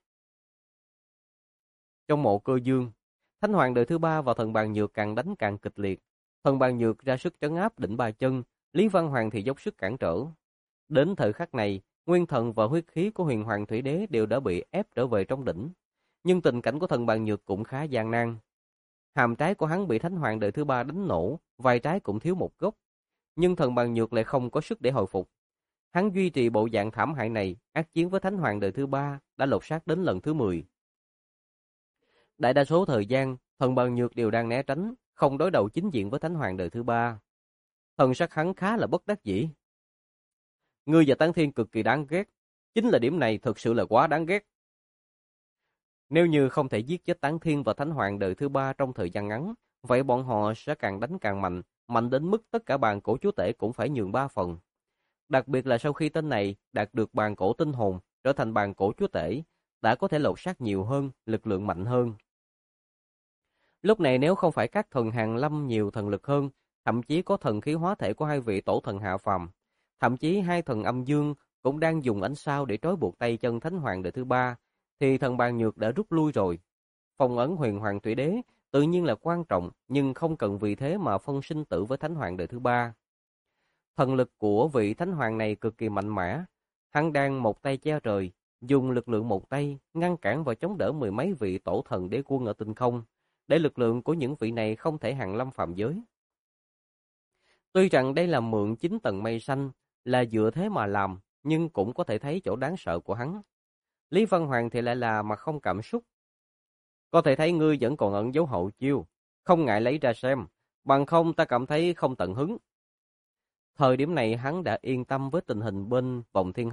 Trong mộ Cơ Dương, Thánh Hoàng đời thứ 3 và Thần Bàn Nhược càng đánh càng kịch liệt. Thần Bàn Nhược ra sức trấn áp Đỉnh Ba Chân, Lý Văn Hoàng thì dốc sức cản trở. Đến thời khắc này, nguyên thần và huyết khí của Huyền Hoàng Thủy Đế đều đã bị ép trở về trong đỉnh. Nhưng tình cảnh của Thần Bàn Nhược cũng khá gian nan. Hàm trái của hắn bị Thánh Hoàng đời thứ 3 đánh nổ, vai trái cũng thiếu một gốc. Nhưng Thần Bàn Nhược lại không có sức để hồi phục. Hắn duy trì bộ dạng thảm hại này, ác chiến với Thánh Hoàng đời thứ 3 đã lột xác đến lần thứ 10. Đại đa số thời gian, Thần Bàn Nhược đều đang né tránh, không đối đầu chính diện với Thánh Hoàng đời thứ 3. Thần sắc hắn khá là bất đắc dĩ. Ngươi và Tán Thiên cực kỳ đáng ghét, chính là điểm này thực sự là quá đáng ghét. Nếu như không thể giết chết Tán Thiên và Thánh Hoàng đời thứ 3 trong thời gian ngắn, vậy bọn họ sẽ càng đánh càng mạnh, mạnh đến mức tất cả bàn cổ chúa tể cũng phải nhường 3 phần. Đặc biệt là sau khi tên này đạt được bàn cổ tinh hồn, trở thành bàn cổ chúa tể, đã có thể lột xác nhiều hơn, lực lượng mạnh hơn. Lúc này nếu không phải các thần hàng lâm nhiều thần lực hơn, thậm chí có thần khí hóa thể của hai vị tổ thần hạ phàm, thậm chí hai thần âm dương cũng đang dùng ánh sao để trói buộc tay chân Thánh Hoàng đời thứ 3, thì Thần Bàn Nhược đã rút lui rồi. Phong ấn Huyền Hoàng Thủy Đế tự nhiên là quan trọng, nhưng không cần vì thế mà phân sinh tử với Thánh Hoàng đời thứ 3. Thần lực của vị Thánh Hoàng này cực kỳ mạnh mẽ, hắn đang một tay che trời, dùng lực lượng một tay ngăn cản và chống đỡ mười mấy vị tổ thần đế quân ở tinh không, để lực lượng của những vị này không thể hàng lâm phạm giới. Tuy rằng đây là mượn 9 tầng mây xanh, là dựa thế mà làm, nhưng cũng có thể thấy chỗ đáng sợ của hắn. Lý Văn Hoàng thì lại là mặt không cảm xúc. Có thể thấy ngươi vẫn còn ẩn dấu hậu chiêu, không ngại lấy ra xem, bằng không ta cảm thấy không tận hứng. Thời điểm này hắn đã yên tâm với tình hình bên vòng thiên hống,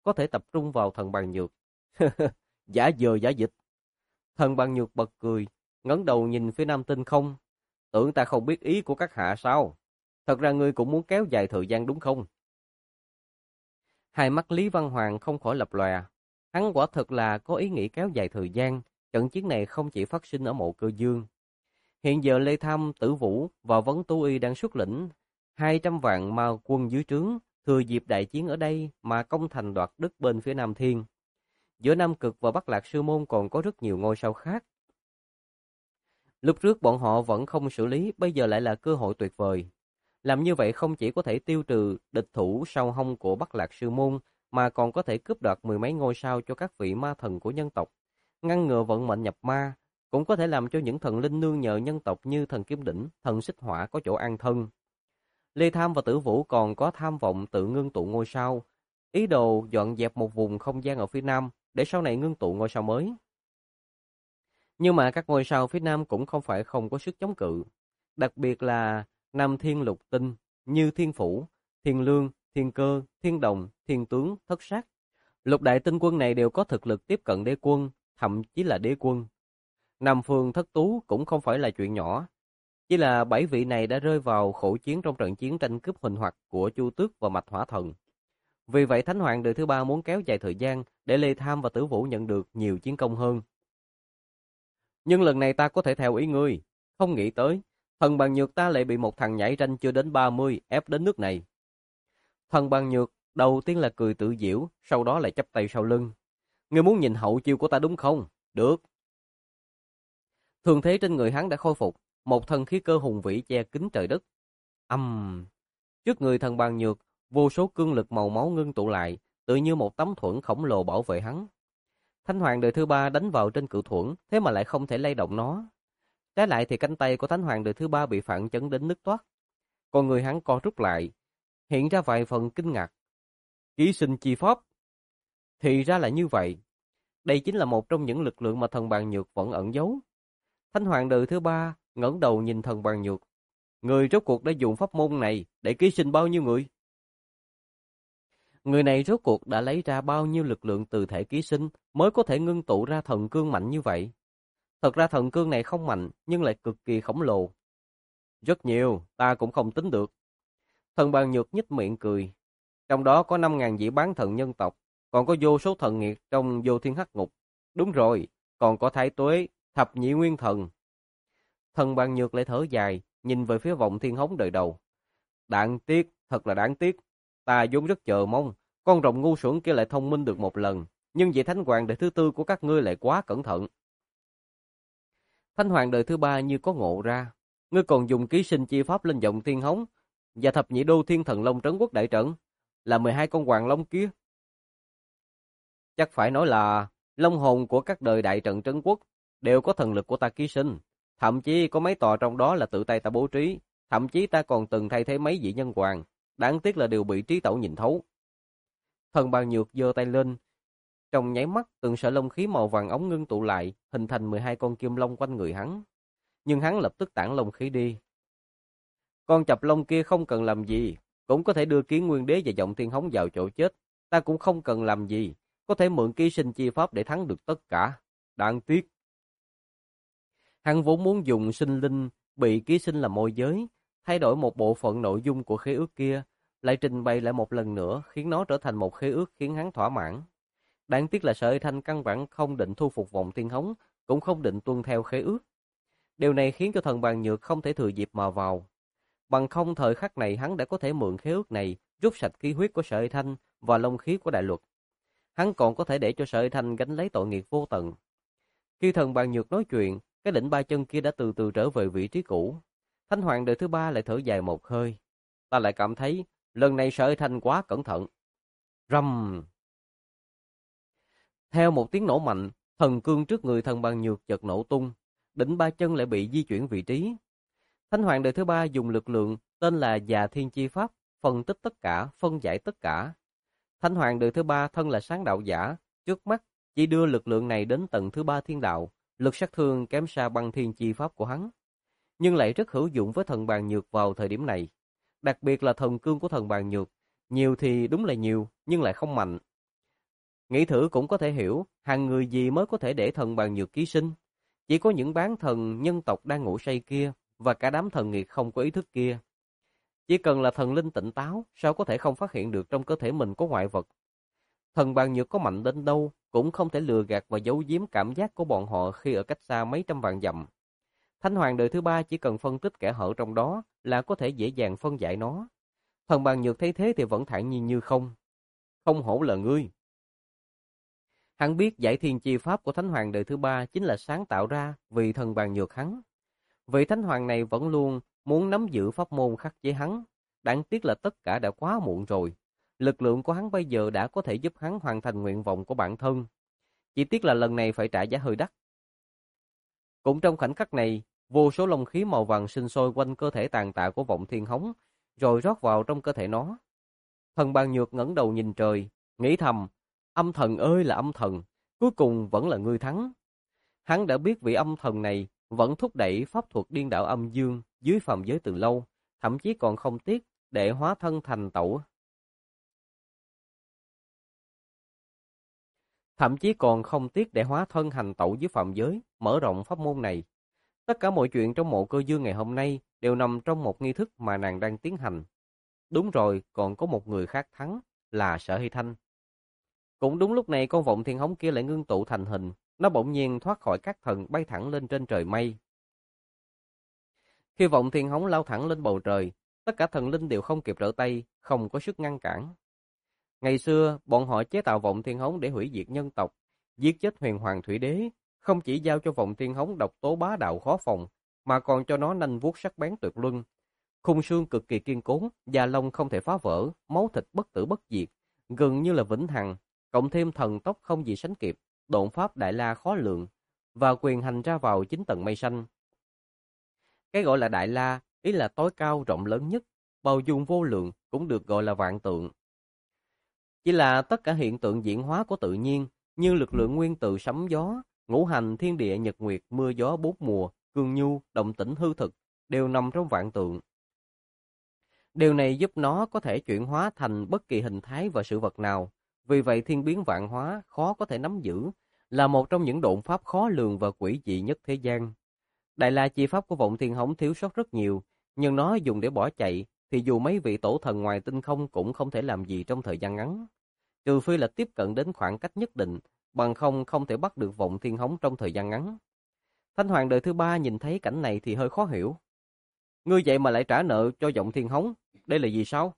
có thể tập trung vào Thần Bàn Nhược. Giả dờ giả dịch. Thần Bàn Nhược bật cười, ngẩng đầu nhìn phía Nam Tinh Không. Tưởng ta không biết ý của các hạ sao? Thật ra ngươi cũng muốn kéo dài thời gian đúng không? Hai mắt Lý Văn Hoàng không khỏi lập lòe. Hắn quả thật là có ý nghĩ kéo dài thời gian. Trận chiến này không chỉ phát sinh ở Mộ Cơ Dương. Hiện giờ Lê Tham, Tử Vũ và Vấn Tú Y đang xuất lĩnh 200 vạn ma quân dưới trướng, thừa dịp đại chiến ở đây mà công thành đoạt đất bên phía Nam Thiên. Giữa Nam Cực và Bắc Lạc Sư Môn còn có rất nhiều ngôi sao khác. Lúc trước bọn họ vẫn không xử lý, bây giờ lại là cơ hội tuyệt vời. Làm như vậy không chỉ có thể tiêu trừ địch thủ sau hông của Bắc Lạc Sư Môn, mà còn có thể cướp đoạt mười mấy ngôi sao cho các vị ma thần của nhân tộc, ngăn ngừa vận mệnh nhập ma, cũng có thể làm cho những thần linh nương nhờ nhân tộc như thần Kim Đỉnh, thần Xích Hỏa có chỗ an thân. Lê Tham và Tử Vũ còn có tham vọng tự ngưng tụ ngôi sao, ý đồ dọn dẹp một vùng không gian ở phía Nam để sau này ngưng tụ ngôi sao mới. Nhưng mà các ngôi sao phía Nam cũng không phải không có sức chống cự, đặc biệt là Nam Thiên Lục Tinh như Thiên Phủ, Thiên Lương, Thiên Cơ, Thiên Đồng, Thiên Tướng, Thất Sát. Lục đại tinh quân này đều có thực lực tiếp cận đế quân, thậm chí là đế quân. Nam Phương Thất Tú cũng không phải là chuyện nhỏ. Chỉ là 7 vị này đã rơi vào khổ chiến trong trận chiến tranh cướp huỳnh hoặc của Chu Tước và Mạch Hỏa Thần. Vì vậy Thánh Hoàng đời thứ 3 muốn kéo dài thời gian để Lê Tham và Tử Vũ nhận được nhiều chiến công hơn. Nhưng lần này ta có thể theo ý ngươi, không nghĩ tới, Thần Bàn Nhược ta lại bị một thằng nhảy ranh chưa đến 30 ép đến nước này. Thần Bàn Nhược đầu tiên là cười tự giễu, sau đó lại chắp tay sau lưng. Ngươi muốn nhìn hậu chiêu của ta đúng không? Được. Thường thế trên người hắn đã khôi phục, một thần khí cơ hùng vĩ che kín trời đất. Trước người Thần Bàn Nhược, vô số cương lực màu máu ngưng tụ lại, tự như một tấm thuẫn khổng lồ bảo vệ hắn. Thánh Hoàng đời thứ 3 đánh vào trên cự thuẫn, thế mà lại không thể lay động nó. Trái lại thì cánh tay của Thánh Hoàng đời thứ 3 bị phản chấn đến nứt toác. Còn người hắn co rút lại, hiện ra vài phần kinh ngạc. Ký sinh chi pháp. Thì ra là như vậy. Đây chính là một trong những lực lượng mà Thần Bàn Nhược vẫn ẩn giấu. Thánh Hoàng đời thứ 3 ngẩng đầu nhìn Thần Bàn Nhược. Người rốt cuộc đã dùng pháp môn này để ký sinh bao nhiêu người? Người này rốt cuộc đã lấy ra bao nhiêu lực lượng từ thể ký sinh mới có thể ngưng tụ ra thần cương mạnh như vậy? Thật ra thần cương này không mạnh nhưng lại cực kỳ khổng lồ. Rất nhiều, ta cũng không tính được. Thần Bàn Nhược nhếch miệng cười. Trong đó có 5.000 vị bán thần nhân tộc, còn có vô số thần nghiệt trong vô thiên hắc ngục. Đúng rồi, còn có Thái Tuế, thập nhị nguyên thần. Thần Bàn Nhược lại thở dài, nhìn về phía Vọng Thiên Hống đời đầu. Đáng tiếc, thật là đáng tiếc. Ta vốn rất chờ mong, con rồng ngu xuẩn kia lại thông minh được một lần, nhưng vị Thánh Hoàng đời thứ 4 của các ngươi lại quá cẩn thận. Thánh Hoàng đời thứ 3 như có ngộ ra, ngươi còn dùng ký sinh chi pháp lên Vọng Thiên Hống và thập nhị đô thiên thần long trấn quốc đại trận, là 12 con hoàng long kia. Chắc phải nói là long hồn của các đời đại trận trấn quốc đều có thần lực của ta ký sinh, thậm chí có mấy tòa trong đó là tự tay ta bố trí, thậm chí ta còn từng thay thế mấy vị nhân hoàng, đáng tiếc là đều bị trí tẩu nhìn thấu. Thần Bàn Nhược giơ tay lên, trong nháy mắt từng sợi lông khí màu vàng óng ngưng tụ lại, hình thành 12 con kim long quanh người hắn. Nhưng hắn lập tức tản lông khí đi. Con chập long kia không cần làm gì, cũng có thể đưa Kiến Nguyên Đế và Vọng Thiên Hống vào chỗ chết. Ta cũng không cần làm gì, có thể mượn ký sinh chi pháp để thắng được tất cả. Đáng tiếc. Hắn vốn muốn dùng sinh linh bị ký sinh làm môi giới, thay đổi một bộ phận nội dung của khế ước kia, lại trình bày lại một lần nữa, khiến nó trở thành một khế ước khiến hắn thỏa mãn. Đáng tiếc là Sở Thanh căn bản không định thu phục Vọng Thiên Hống, cũng không định tuân theo khế ước. Điều này khiến cho Thần Bàn Nhược không thể thừa dịp mà vào. Bằng không thời khắc này hắn đã có thể mượn khế ước này, rút sạch khí huyết của Sở Thanh và long khí của đại luật. Hắn còn có thể để cho Sở Thanh gánh lấy tội nghiệp vô tận. Khi Thần Bàn Nhược nói chuyện, cái đỉnh ba chân kia đã từ từ trở về vị trí cũ. Thánh Hoàng đời thứ 3 lại thở dài một hơi. Ta lại cảm thấy lần này Sở Thanh quá cẩn thận. Rầm. Theo một tiếng nổ mạnh, thần cương trước người Thần Bàn Nhược chợt nổ tung, đỉnh ba chân lại bị di chuyển vị trí. Thánh Hoàng đời thứ 3 dùng lực lượng tên là Già Thiên Chi Pháp, phân tích tất cả, phân giải tất cả. Thánh Hoàng đời thứ 3 thân là sáng đạo giả, trước mắt chỉ đưa lực lượng này đến tầng thứ 3 thiên đạo, lực sát thương kém xa Băng Thiên Chi Pháp của hắn, nhưng lại rất hữu dụng với Thần Bàn Nhược vào thời điểm này. Đặc biệt là thần cương của Thần Bàn Nhược, nhiều thì đúng là nhiều, nhưng lại không mạnh. Nghĩ thử cũng có thể hiểu, hàng người gì mới có thể để thần bàn nhược ký sinh. Chỉ có những bán thần nhân tộc đang ngủ say kia, và cả đám thần nghiệt không có ý thức kia. Chỉ cần là thần linh tỉnh táo, sao có thể không phát hiện được trong cơ thể mình có ngoại vật. Thần bàn nhược có mạnh đến đâu, cũng không thể lừa gạt và giấu giếm cảm giác của bọn họ khi ở cách xa mấy trăm vạn dặm. Thánh hoàng đời thứ ba chỉ cần phân tích kẽ hở trong đó là có thể dễ dàng phân giải nó. Thần bàn nhược thấy thế thì vẫn thản nhiên như không. Không hổ là ngươi. Hắn biết giải thiên chi pháp của thánh hoàng đời thứ ba chính là sáng tạo ra vì thần bàn nhược hắn. Vị thánh hoàng này vẫn luôn muốn nắm giữ pháp môn khắc chế hắn. Đáng tiếc là tất cả đã quá muộn rồi. Lực lượng của hắn bây giờ đã có thể giúp hắn hoàn thành nguyện vọng của bản thân. Chỉ tiếc là lần này phải trả giá hơi đắt. Cũng trong khoảnh khắc này, vô số long khí màu vàng sinh sôi quanh cơ thể tàn tạ của Vọng Thiên Hống, rồi rót vào trong cơ thể nó. Thần Bàn Nhược ngẩng đầu nhìn trời, nghĩ thầm, âm thần ơi là âm thần, cuối cùng vẫn là ngươi thắng. Hắn đã biết vị âm thần này vẫn thúc đẩy pháp thuật điên đảo âm dương dưới phàm giới từ lâu, thậm chí còn không tiếc để hóa thân thành tẩu. Thậm chí còn không tiếc để hóa thân hành tẩu dưới phàm giới, mở rộng pháp môn này. Tất cả mọi chuyện trong mộ Cơ Dương ngày hôm nay đều nằm trong một nghi thức mà nàng đang tiến hành. Đúng rồi, còn có một người khác thắng, là Sở Hy Thanh. Cũng đúng lúc này con Vọng Thiên Hống kia lại ngưng tụ thành hình, nó bỗng nhiên thoát khỏi các thần bay thẳng lên trên trời mây. Khi Vọng Thiên Hống lao thẳng lên bầu trời, tất cả thần linh đều không kịp trở tay, không có sức ngăn cản. Ngày xưa, bọn họ chế tạo Vọng Thiên Hống để hủy diệt nhân tộc, giết chết Huyền Hoàng Thủy Đế, không chỉ giao cho Vọng Thiên Hống độc tố bá đạo khó phòng, mà còn cho nó nanh vuốt sắc bén tuyệt luân. Khung xương cực kỳ kiên cố, da lông không thể phá vỡ, máu thịt bất tử bất diệt, gần như là vĩnh hằng, cộng thêm thần tốc không gì sánh kịp, độn pháp đại la khó lượng, và quyền hành ra vào chín tầng mây xanh. Cái gọi là đại la, ý là tối cao rộng lớn nhất, bao dung vô lượng, cũng được gọi là vạn tượng. Chỉ là tất cả hiện tượng diễn hóa của tự nhiên, như lực lượng nguyên tử sấm gió, ngũ hành thiên địa nhật nguyệt, mưa gió bốn mùa, cương nhu, động tĩnh hư thực, đều nằm trong vạn tượng. Điều này giúp nó có thể chuyển hóa thành bất kỳ hình thái và sự vật nào. Vì vậy thiên biến vạn hóa khó có thể nắm giữ, là một trong những độn pháp khó lường và quỷ dị nhất thế gian. Đại la chi pháp của Vọng Thiên Hống thiếu sót rất nhiều, nhưng nó dùng để bỏ chạy, thì dù mấy vị tổ thần ngoài tinh không cũng không thể làm gì trong thời gian ngắn. Trừ phi là tiếp cận đến khoảng cách nhất định, bằng không thể bắt được Vọng Thiên Hống trong thời gian ngắn. Thánh Hoàng đời thứ ba nhìn thấy cảnh này thì hơi khó hiểu. Ngươi vậy mà lại trả nợ cho Vọng Thiên Hống, đây là gì sao?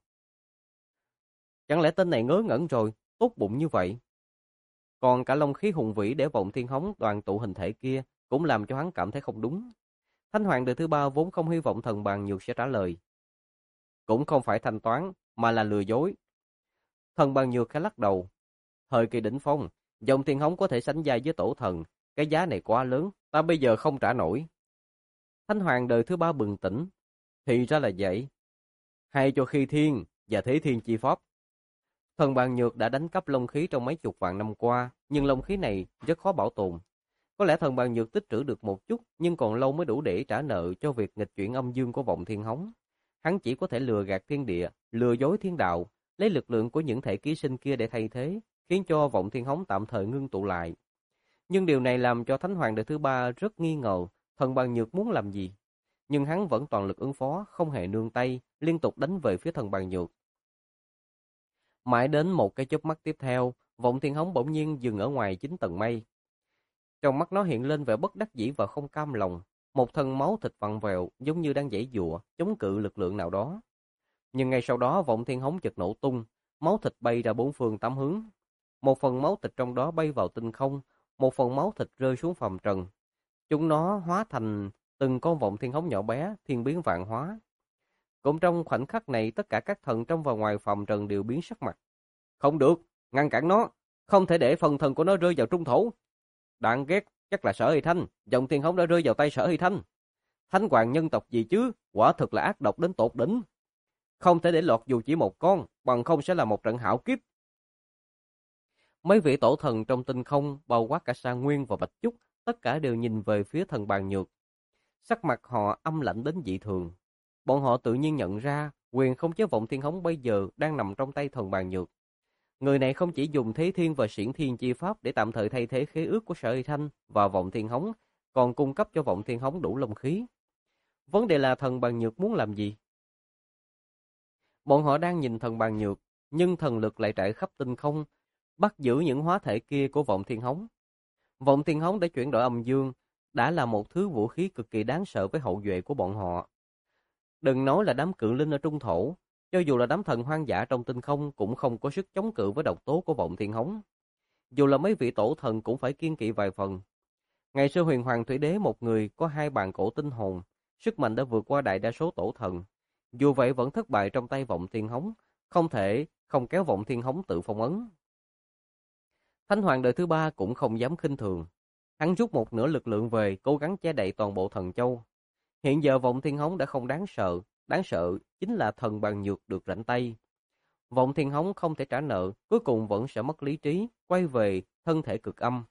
Chẳng lẽ tên này ngớ ngẩn rồi, tốt bụng như vậy? Còn cả long khí hùng vĩ để Vọng Thiên Hống đoàn tụ hình thể kia cũng làm cho hắn cảm thấy không đúng. Thánh Hoàng đời thứ ba vốn không hy vọng thần Bàn Nhược sẽ trả lời. Cũng không phải thanh toán, mà là lừa dối. Thần Bàn Nhược khẽ lắc đầu. Thời kỳ đỉnh phong, Vọng Thiên Hống có thể sánh vai với tổ thần. Cái giá này quá lớn, ta bây giờ không trả nổi. Thánh Hoàng đời thứ ba bừng tỉnh. Thì ra là vậy. Hay cho khi thiên và thế thiên chi pháp. Thần Bàn Nhược đã đánh cắp long khí trong mấy chục vạn năm qua, nhưng long khí này rất khó bảo tồn. Có lẽ thần Bàn Nhược tích trữ được một chút, nhưng còn lâu mới đủ để trả nợ cho việc nghịch chuyển âm dương của Vọng Thiên Hống. Hắn chỉ có thể lừa gạt thiên địa, lừa dối thiên đạo, lấy lực lượng của những thể ký sinh kia để thay thế, khiến cho Vọng Thiên Hống tạm thời ngưng tụ lại. Nhưng điều này làm cho Thánh Hoàng đời thứ ba rất nghi ngờ, thần Bàn Nhược muốn làm gì. Nhưng hắn vẫn toàn lực ứng phó, không hề nương tay, liên tục đánh về phía thần Bàn Nhược. Mãi đến một cái chớp mắt tiếp theo, Vọng Thiên Hống bỗng nhiên dừng ở ngoài 9 tầng mây. Trong mắt nó hiện lên vẻ bất đắc dĩ và không cam lòng, một thân máu thịt vặn vẹo giống như đang giãy giụa, chống cự lực lượng nào đó. Nhưng ngay sau đó Vọng Thiên Hống chợt nổ tung, máu thịt bay ra bốn phương tám hướng. Một phần máu thịt trong đó bay vào tinh không, một phần máu thịt rơi xuống phàm trần. Chúng nó hóa thành từng con Vọng Thiên Hống nhỏ bé, thiên biến vạn hóa. Cũng trong khoảnh khắc này, tất cả các thần trong và ngoài phàm trần đều biến sắc mặt. Không được, ngăn cản nó, không thể để phần thần của nó rơi vào trung thổ. Đáng ghét, chắc là Sở Hy Thanh, Vọng Thiên Hống đã rơi vào tay Sở Hy Thanh. Thánh hoàng nhân tộc gì chứ, quả thực là ác độc đến tột đỉnh. Không thể để lọt dù chỉ một con, bằng không sẽ là một trận hạo kiếp. Mấy vị tổ thần trong tinh không, bao quát cả Sa Nguyên và Bạch Chúc, tất cả đều nhìn về phía thần Bàn Nhược. Sắc mặt họ âm lạnh đến dị thường. Bọn họ tự nhiên nhận ra, quyền không chế Vọng Thiên Hống bây giờ đang nằm trong tay thần Bàn Nhược. Người này không chỉ dùng Thế Thiên và Xiển Thiên chi pháp để tạm thời thay thế khế ước của Sở Hy Thanh và Vọng Thiên Hống, còn cung cấp cho Vọng Thiên Hống đủ long khí. Vấn đề là thần Bàn Nhược muốn làm gì? Bọn họ đang nhìn thần Bàn Nhược, nhưng thần lực lại trải khắp tinh không, bắt giữ những hóa thể kia của Vọng Thiên Hống. Vọng Thiên Hống đã chuyển đổi âm dương, đã là một thứ vũ khí cực kỳ đáng sợ với hậu duệ của bọn họ. Đừng nói là đám cự linh ở trung thổ, cho dù là đám thần hoang dã trong tinh không cũng không có sức chống cự với độc tố của Vọng Thiên Hống. Dù là mấy vị tổ thần cũng phải kiêng kỵ vài phần. Ngày xưa Huyền Hoàng Thủy Đế một người có 2 bàn cổ tinh hồn, sức mạnh đã vượt qua đại đa số tổ thần. Dù vậy vẫn thất bại trong tay Vọng Thiên Hống, không thể không kéo Vọng Thiên Hống tự phong ấn. Thánh Hoàng đời thứ 3 cũng không dám khinh thường. Hắn rút một nửa lực lượng về, cố gắng che đậy toàn bộ thần châu. Hiện giờ Vọng Thiên Hống đã không đáng sợ chính là thần Bàn Nhược được rảnh tay. Vọng Thiên Hống không thể trả nợ, cuối cùng vẫn sẽ mất lý trí, quay về thân thể cực âm.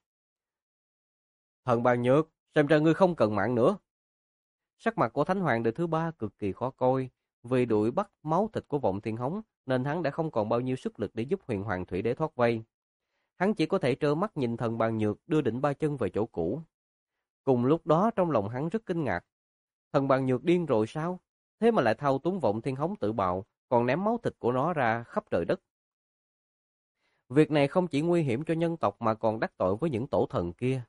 Thần Bàn Nhược, xem ra ngươi không cần mạng nữa. Sắc mặt của Thánh Hoàng đời thứ 3 cực kỳ khó coi, vì đuổi bắt máu thịt của Vọng Thiên Hống nên hắn đã không còn bao nhiêu sức lực để giúp Huyền Hoàng Thủy Đế thoát vây. Hắn chỉ có thể trơ mắt nhìn thần Bàn Nhược đưa đỉnh 3 chân về chỗ cũ. Cùng lúc đó trong lòng hắn rất kinh ngạc. Thần Bàn Nhược điên rồi sao? Thế mà lại thao túng Vọng Thiên Hống tự bạo, còn ném máu thịt của nó ra khắp trời đất. Việc này không chỉ nguy hiểm cho nhân tộc mà còn đắc tội với những tổ thần kia.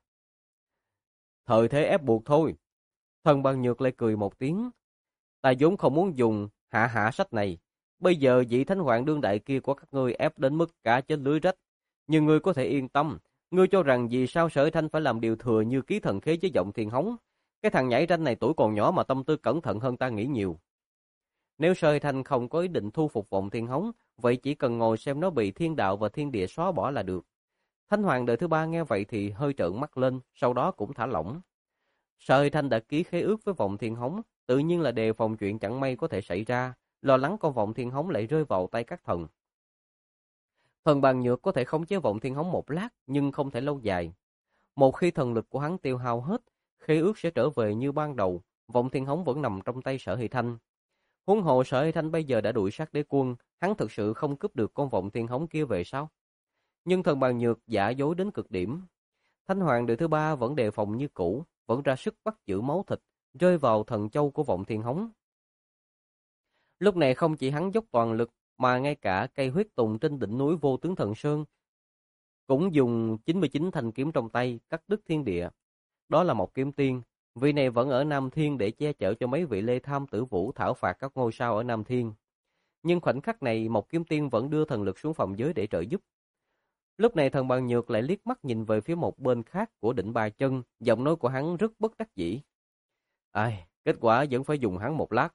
Thời thế ép buộc thôi. Thần Bàn Nhược lại cười một tiếng. Ta vốn không muốn dùng hạ sách này. Bây giờ vị Thánh Hoàng đương đại kia của các ngươi ép đến mức cả chết lưới rách. Nhưng ngươi có thể yên tâm. Ngươi cho rằng vì sao Sở Thanh phải làm điều thừa như ký thần khế với Vọng Thiên Hống? Cái thằng nhảy ranh này tuổi còn nhỏ mà tâm tư cẩn thận hơn ta nghĩ nhiều. Nếu Sở Thanh không có ý định thu phục Vọng Thiên Hống, vậy chỉ cần ngồi xem nó bị thiên đạo và thiên địa xóa bỏ là được. Thánh Hoàng đời thứ 3 nghe vậy thì hơi trợn mắt lên, sau đó cũng thả lỏng. Sở Thanh đã ký khế ước với Vọng Thiên Hống, tự nhiên là đề phòng chuyện chẳng may có thể xảy ra, lo lắng con Vọng Thiên Hống lại rơi vào tay các thần. Thần Bàn Nhược có thể khống chế Vọng Thiên Hống một lát, nhưng không thể lâu dài. Một khi thần lực của hắn tiêu hao hết, khế ước sẽ trở về như ban đầu, Vọng Thiên Hống vẫn nằm trong tay Sở Hy Thanh. Huống hồ Sở Hy Thanh bây giờ đã đuổi sát đế quân, hắn thực sự không cướp được con Vọng Thiên Hống kia về sao? Nhưng thần Bàn Nhược giả dối đến cực điểm. Thánh Hoàng đời thứ 3 vẫn đề phòng như cũ, vẫn ra sức bắt giữ máu thịt, rơi vào thần châu của Vọng Thiên Hống. Lúc này không chỉ hắn dốc toàn lực, mà ngay cả cây huyết tùng trên đỉnh núi Vô Tướng Thần Sơn cũng dùng 99 thanh kiếm trong tay cắt đứt thiên địa. Đó là một kiếm tiên, vị này vẫn ở Nam Thiên để che chở cho mấy vị Lê Tham Tử Vũ thảo phạt các ngôi sao ở Nam Thiên. Nhưng khoảnh khắc này một kiếm tiên vẫn đưa thần lực xuống phạm giới để trợ giúp. Lúc này thần Bàn Nhược lại liếc mắt nhìn về phía một bên khác của đỉnh 3 chân, giọng nói của hắn rất bất đắc dĩ. Ai, kết quả vẫn phải dùng hắn một lát.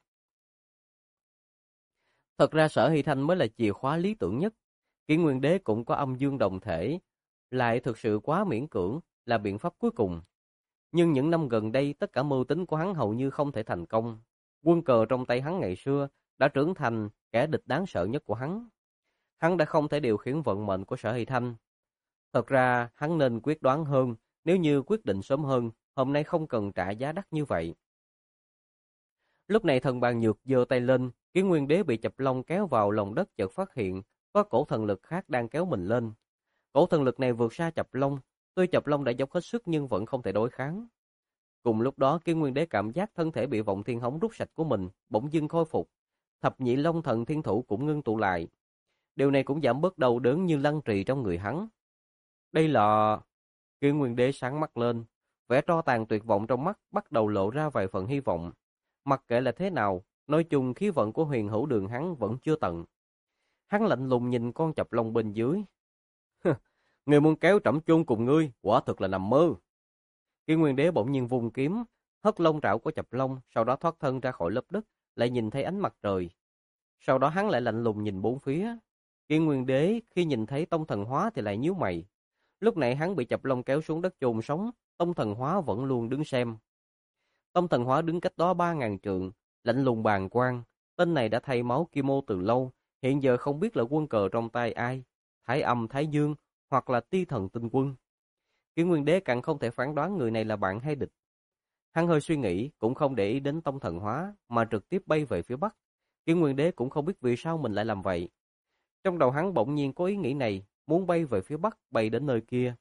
Thật ra Sở Hy Thanh mới là chìa khóa lý tưởng nhất. Kỷ Nguyên Đế cũng có âm dương đồng thể, lại thực sự quá miễn cưỡng, là biện pháp cuối cùng. Nhưng những năm gần đây tất cả mưu tính của hắn hầu như không thể thành công. Quân cờ trong tay hắn ngày xưa đã trưởng thành kẻ địch đáng sợ nhất của hắn. Hắn đã không thể điều khiển vận mệnh của Sở Hy Thanh. Thật ra hắn nên quyết đoán hơn, nếu như quyết định sớm hơn, hôm nay không cần trả giá đắt như vậy. Lúc này thần Bàn Nhược giơ tay lên, Kỷ Nguyên Đế bị chập long kéo vào lòng đất, chợt phát hiện có cổ thần lực khác đang kéo mình lên. Cổ thần lực này vượt xa chập long, tuy chập long đã dốc hết sức nhưng vẫn không thể đối kháng. Cùng lúc đó Kỷ Nguyên Đế cảm giác thân thể bị Vọng Thiên Hống rút sạch của mình bỗng dưng khôi phục, thập nhị long thần thiên thủ cũng ngưng tụ lại. Điều này cũng giảm bớt đau đớn như lăng trì trong người hắn. Đây là... Kỷ Nguyên Đế sáng mắt lên, vẻ tro tàn tuyệt vọng trong mắt bắt đầu lộ ra vài phần hy vọng. Mặc kệ là thế nào, nói chung khí vận của Huyền Hữu Đường hắn vẫn chưa tận. Hắn lạnh lùng nhìn con chập long bên dưới. Người muốn kéo trẫm chôn cùng ngươi, quả thực là nằm mơ. Kỷ Nguyên Đế bỗng nhiên vung kiếm, hất lông trảo của chập long, sau đó thoát thân ra khỏi lớp đất, lại nhìn thấy ánh mặt trời. Sau đó hắn lại lạnh lùng nhìn bốn phía. Kỷ Nguyên Đế khi nhìn thấy Tông Thần Hóa thì lại nhíu mày. Lúc này hắn bị chập long kéo xuống đất chôn sống, Tông Thần Hóa vẫn luôn đứng xem. Tông Thần Hóa đứng cách đó 3.000 trượng, lạnh lùng bàng quan. Tên này đã thay máu kim ô từ lâu, hiện giờ không biết là quân cờ trong tay ai, Thái Âm, Thái Dương hoặc là Ti Thần Tinh Quân. Kỷ Nguyên Đế càng không thể phán đoán người này là bạn hay địch. Hắn hơi suy nghĩ, cũng không để ý đến Tông Thần Hóa mà trực tiếp bay về phía bắc. Kỷ Nguyên Đế cũng không biết vì sao mình lại làm vậy. Trong đầu hắn bỗng nhiên có ý nghĩ này, muốn bay về phía bắc, bay đến nơi kia.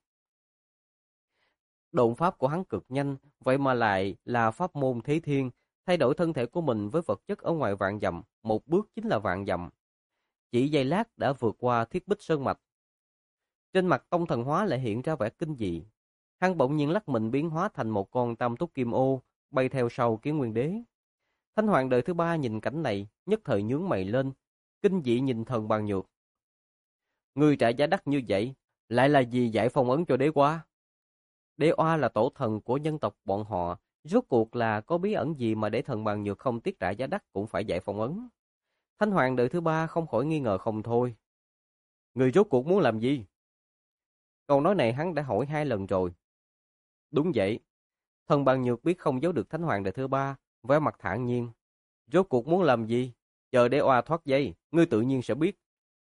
Độn pháp của hắn cực nhanh, vậy mà lại là pháp môn thế thiên, thay đổi thân thể của mình với vật chất ở ngoài vạn dặm, một bước chính là vạn dặm. Chỉ giây lát đã vượt qua thiết bích sơn mạch. Trên mặt Tông Thần Hóa lại hiện ra vẻ kinh dị. Hắn bỗng nhiên lắc mình biến hóa thành một con tam túc kim ô, bay theo sau Kiến Nguyên Đế. Thánh Hoàng đời thứ ba nhìn cảnh này, nhất thời nhướng mày lên, kinh dị nhìn Thần Bàn Nhược. Ngươi trả giá đắt như vậy, lại là gì giải phong ấn cho đế oa? Đế oa là tổ thần của nhân tộc bọn họ, rốt cuộc là có bí ẩn gì mà để Thần Bàn Nhược không tiếc trả giá đắt cũng phải giải phong ấn? Thánh Hoàng đời thứ ba không khỏi nghi ngờ không thôi. Ngươi rốt cuộc muốn làm gì? Câu nói này hắn đã hỏi 2 lần rồi. Đúng vậy. Thần Bàn Nhược biết không giấu được Thánh Hoàng đời thứ ba, vẻ mặt thản nhiên. Rốt cuộc muốn làm gì? Chờ để oa thoát dây, ngươi tự nhiên sẽ biết.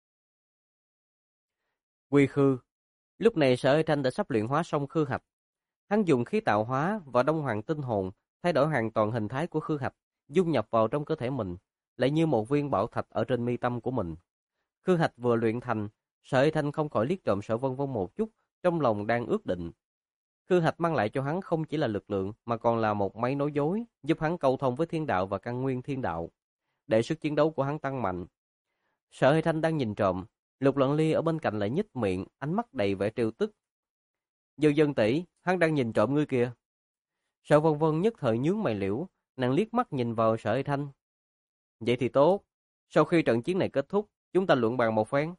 Quy khư. Lúc này Sở Hơi Thanh đã sắp luyện hóa xong khư hạch. Hắn dùng khí tạo hóa và Đông Hoàng tinh hồn thay đổi hoàn toàn hình thái của khư hạch, dung nhập vào trong cơ thể mình, lại như một viên bảo thạch ở trên mi tâm của mình. Khư hạch vừa luyện thành, Sở Hơi Thanh không khỏi liếc trộm Sở Vân Vân một chút, trong lòng đang ước định. Khư hạch mang lại cho hắn không chỉ là lực lượng mà còn là một máy nói dối, giúp hắn câu thông với thiên đạo và căn nguyên thiên đạo, để sức chiến đấu của hắn tăng mạnh. Sở Hơi Thanh đang nhìn trộm, Lục Lận Ly ở bên cạnh lại nhếch miệng, ánh mắt đầy vẻ trêu tức. Dư Dân tỷ, hắn đang nhìn trộm ngươi kìa. Sở Vân Vân nhất thời nhướng mày liễu, nàng liếc mắt nhìn vào Sở Hơi Thanh. Vậy thì tốt, sau khi trận chiến này kết thúc, chúng ta luận bàn một phen.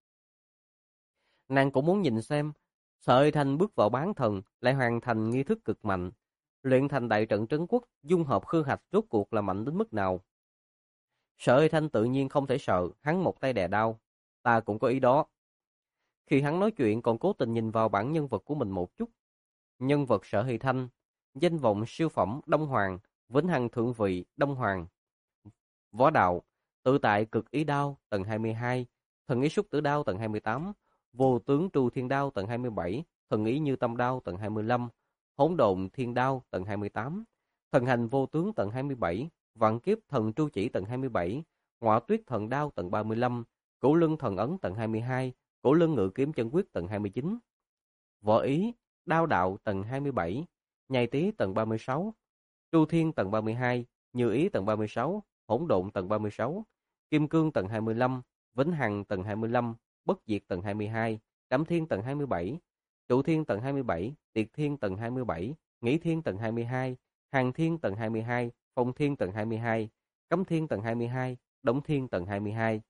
Nàng cũng muốn nhìn xem, Sở Hơi Thanh bước vào bán thần lại hoàn thành nghi thức cực mạnh, luyện thành đại trận trấn quốc, dung hợp khư hạch rốt cuộc là mạnh đến mức nào. Sở Hơi Thanh tự nhiên không thể sợ, hắn một tay đè đao. Ta cũng có ý đó. Khi hắn nói chuyện còn cố tình nhìn vào bản nhân vật của mình một chút. Nhân vật Sở Hơi Thanh, danh vọng siêu phẩm Đông Hoàng, vĩnh hằng thượng vị Đông Hoàng. Võ đạo, tự tại cực ý đao tầng 22, thần ý xúc tử đao tầng 28, vô tướng tru thiên đao tầng 27, thần ý như tâm đao tầng 25, hỗn độn thiên đao tầng 28, thần hành vô tướng tầng 27, vạn kiếp thần tru chỉ tầng 27, ngọa tuyết thần đao tầng 35, cửu lưng thần ấn tầng 22, cửu lưng ngự kiếm chân quyết tầng 29. Võ ý, đao đạo tầng 27, nhai tý tầng 36, tru thiên tầng 32, như ý tầng 36, hỗn độn tầng 36, kim cương tầng 25, vĩnh hằng tầng 25, bất diệt tầng 22, cẩm thiên tầng 27, trụ thiên tầng 27, tiệt thiên tầng 27, nghĩ thiên tầng 22, hàng thiên tầng 22, phong thiên tầng 22, cấm thiên tầng 22, đống thiên tầng 22.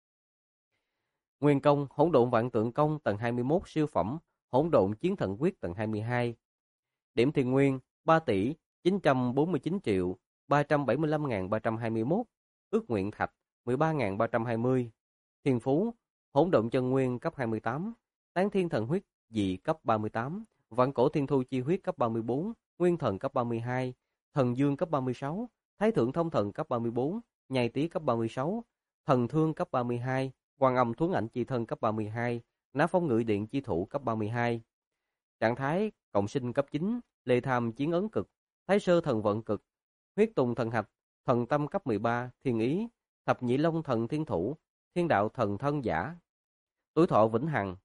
Nguyên công, hỗn độn vạn tượng công tầng 21 siêu phẩm, hỗn độn chiến thần quyết tầng 22. Điểm thiền nguyên 3 tỷ 949 triệu 375.321, ước nguyện thạch 13.320. Thiên phú, hỗn độn chân nguyên cấp 28, tán thiên thần huyết dị cấp 38, vạn cổ thiên thu chi huyết cấp 34, nguyên thần cấp 32, thần dương cấp 36, thái thượng thông thần cấp 34, nhai tý cấp 36, thần thương cấp 32, Quan Âm Thuấn Ảnh Chi Thân cấp 32, Ná Phong Ngự Điện Chi Thủ cấp 32. Trạng thái cộng sinh cấp 9, Lê Tham Chiến Ấn Cực, Thái Sơ Thần Vận Cực, Huyết Tùng Thần Hạch, Thần Tâm cấp 13, Thiên Ý, Thập Nhị Long Thần Thiên Thủ, Thiên Đạo Thần Thân Giả. Tuổi thọ vĩnh hằng.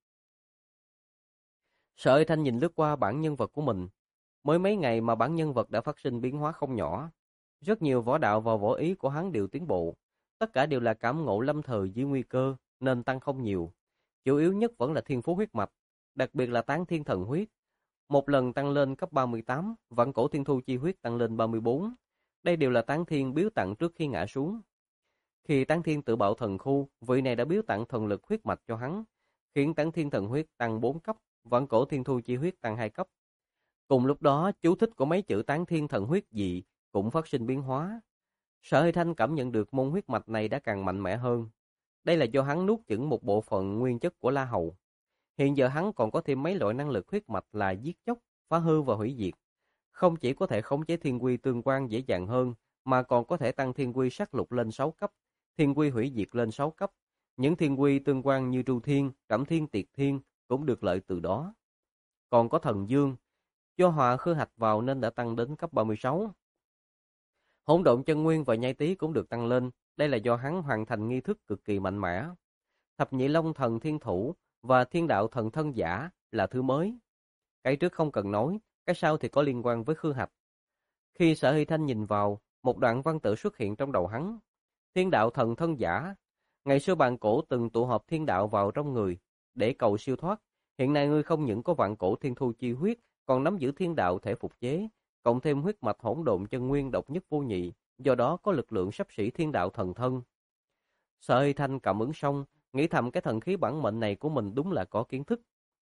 Sở Hơi Thanh nhìn lướt qua bản nhân vật của mình. Mới mấy ngày mà bản nhân vật đã phát sinh biến hóa không nhỏ. Rất nhiều võ đạo và võ ý của hắn đều tiến bộ. Tất cả đều là cảm ngộ lâm thời dưới nguy cơ, nên tăng không nhiều. Chủ yếu nhất vẫn là thiên phú huyết mạch, đặc biệt là tán thiên thần huyết. Một lần tăng lên cấp 38, vạn cổ thiên thu chi huyết tăng lên 34. Đây đều là tán thiên biếu tặng trước khi ngã xuống. Khi tán thiên tự bạo thần khu, vị này đã biếu tặng thần lực huyết mạch cho hắn, khiến tán thiên thần huyết tăng 4 cấp, vạn cổ thiên thu chi huyết tăng 2 cấp. Cùng lúc đó, chú thích của mấy chữ tán thiên thần huyết dị cũng phát sinh biến hóa. Sở Hơi Thanh cảm nhận được môn huyết mạch này đã càng mạnh mẽ hơn. Đây là do hắn nuốt chửng một bộ phận nguyên chất của La Hầu. Hiện giờ hắn còn có thêm mấy loại năng lực huyết mạch là giết chóc, phá hư và hủy diệt. Không chỉ có thể khống chế thiên quy tương quan dễ dàng hơn, mà còn có thể tăng thiên quy sát lục lên 6 cấp, thiên quy hủy diệt lên 6 cấp. Những thiên quy tương quan như tru thiên, trảm thiên, tiệt thiên cũng được lợi từ đó. Còn có thần dương, do hòa khư hạch vào nên đã tăng đến cấp 36. Hỗn độn chân nguyên và nhai tý cũng được tăng lên, đây là do hắn hoàn thành nghi thức cực kỳ mạnh mẽ. Thập nhị long thần thiên thủ và thiên đạo thần thân giả là thứ mới. Cái trước không cần nói, cái sau thì có liên quan với Khư Hạch. Khi Sở Hy Thanh nhìn vào, một đoạn văn tự xuất hiện trong đầu hắn. Thiên đạo thần thân giả. Ngày xưa bàn cổ từng tụ hợp thiên đạo vào trong người, để cầu siêu thoát. Hiện nay ngươi không những có vạn cổ thiên thu chi huyết, còn nắm giữ thiên đạo thể phục chế, cộng thêm huyết mạch hỗn độn chân nguyên độc nhất vô nhị, do đó có lực lượng xấp xỉ thiên đạo thần thân. Sở Hy Thanh cảm ứng xong, nghĩ thầm cái thần khí bản mệnh này của mình đúng là có kiến thức.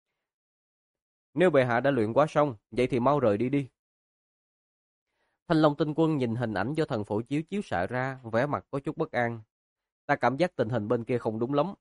Nếu bệ hạ đã luyện quá xong, vậy thì mau rời đi đi. Thanh Long Tinh Quân nhìn hình ảnh do thần phổ chiếu chiếu xạ ra, vẻ mặt có chút bất an. Ta cảm giác tình hình bên kia không đúng lắm.